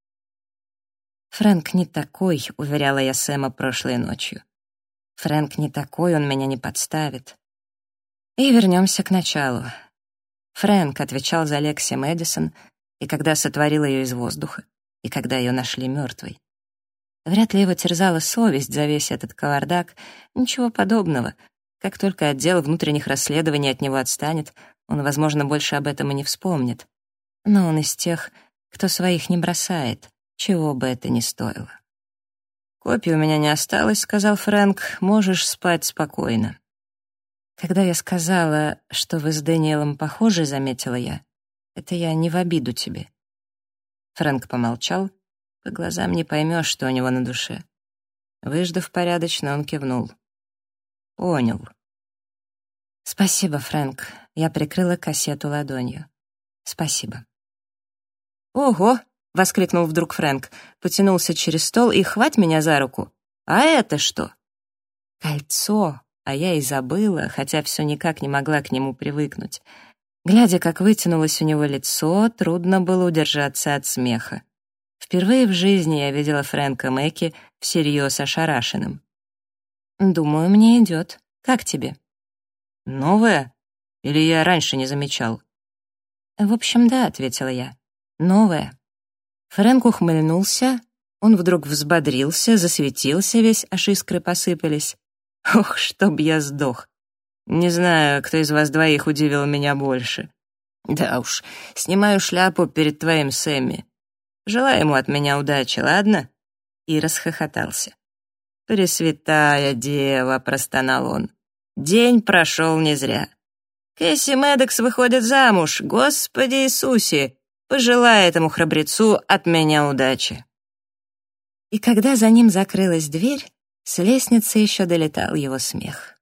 «Фрэнк не такой», — уверяла я Сэма прошлой ночью. «Фрэнк не такой, он меня не подставит». И вернемся к началу. Фрэнк отвечал за Лекси Мэдисон, и когда сотворил ее из воздуха, и когда ее нашли мертвой. Вряд ли его терзала совесть за весь этот кавардак. Ничего подобного. Как только отдел внутренних расследований от него отстанет, он, возможно, больше об этом и не вспомнит. Но он из тех, кто своих не бросает, чего бы это ни стоило. «Копий у меня не осталось», — сказал Фрэнк, — «можешь спать спокойно». Когда я сказала, что вы с Дэниелом похожи, заметила я, это я не в обиду тебе. Фрэнк помолчал, по глазам не поймешь, что у него на душе. Выждав порядочно, он кивнул. Понял. Спасибо, Фрэнк. Я прикрыла кассету ладонью. Спасибо. Ого! Воскликнул вдруг Фрэнк, потянулся через стол и хвать меня за руку. А это что? Кольцо. А я и забыла, хотя все никак не могла к нему привыкнуть. Глядя, как вытянулось у него лицо, трудно было удержаться от смеха. Впервые в жизни я видела Фрэнка Мэкки всерьез ошарашенным. «Думаю, мне идет. Как тебе?» «Новое? Или я раньше не замечал?» «В общем, да», — ответила я. «Новое». Фрэнк ухмыльнулся, он вдруг взбодрился, засветился весь, аж искры посыпались. «Ох, чтоб я сдох! Не знаю, кто из вас двоих удивил меня больше. Да уж, снимаю шляпу перед твоим Сэмми. Желаю ему от меня удачи, ладно?» И расхохотался. «Пресвятая дева», — простонал он. «День прошел не зря. Кэсси Мэддокс выходит замуж, Господи Иисусе! Пожелай этому храбрецу от меня удачи». И когда за ним закрылась дверь, с лестницы еще долетал его смех.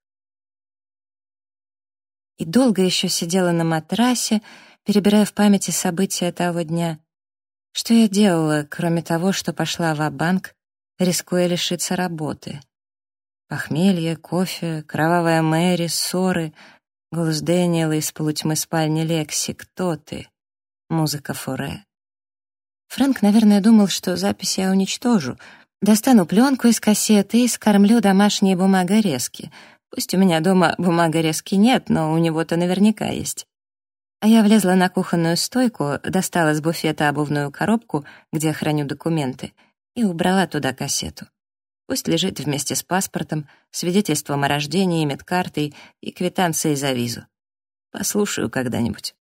И долго еще сидела на матрасе, перебирая в памяти события того дня. Что я делала, кроме того, что пошла ва-банк, рискуя лишиться работы? Похмелье, кофе, кровавая Мэри, ссоры, голос Дэниела из полутьмы спальни Лекси. «Кто ты?» Музыка Форе. Фрэнк, наверное, думал, что запись я уничтожу. Достану пленку из кассеты и скормлю домашние бумагорезки. Пусть у меня дома бумагорезки нет, но у него-то наверняка есть. А я влезла на кухонную стойку, достала с буфета обувную коробку, где храню документы, и убрала туда кассету. Пусть лежит вместе с паспортом, свидетельством о рождении, медкартой и квитанцией за визу. Послушаю когда-нибудь.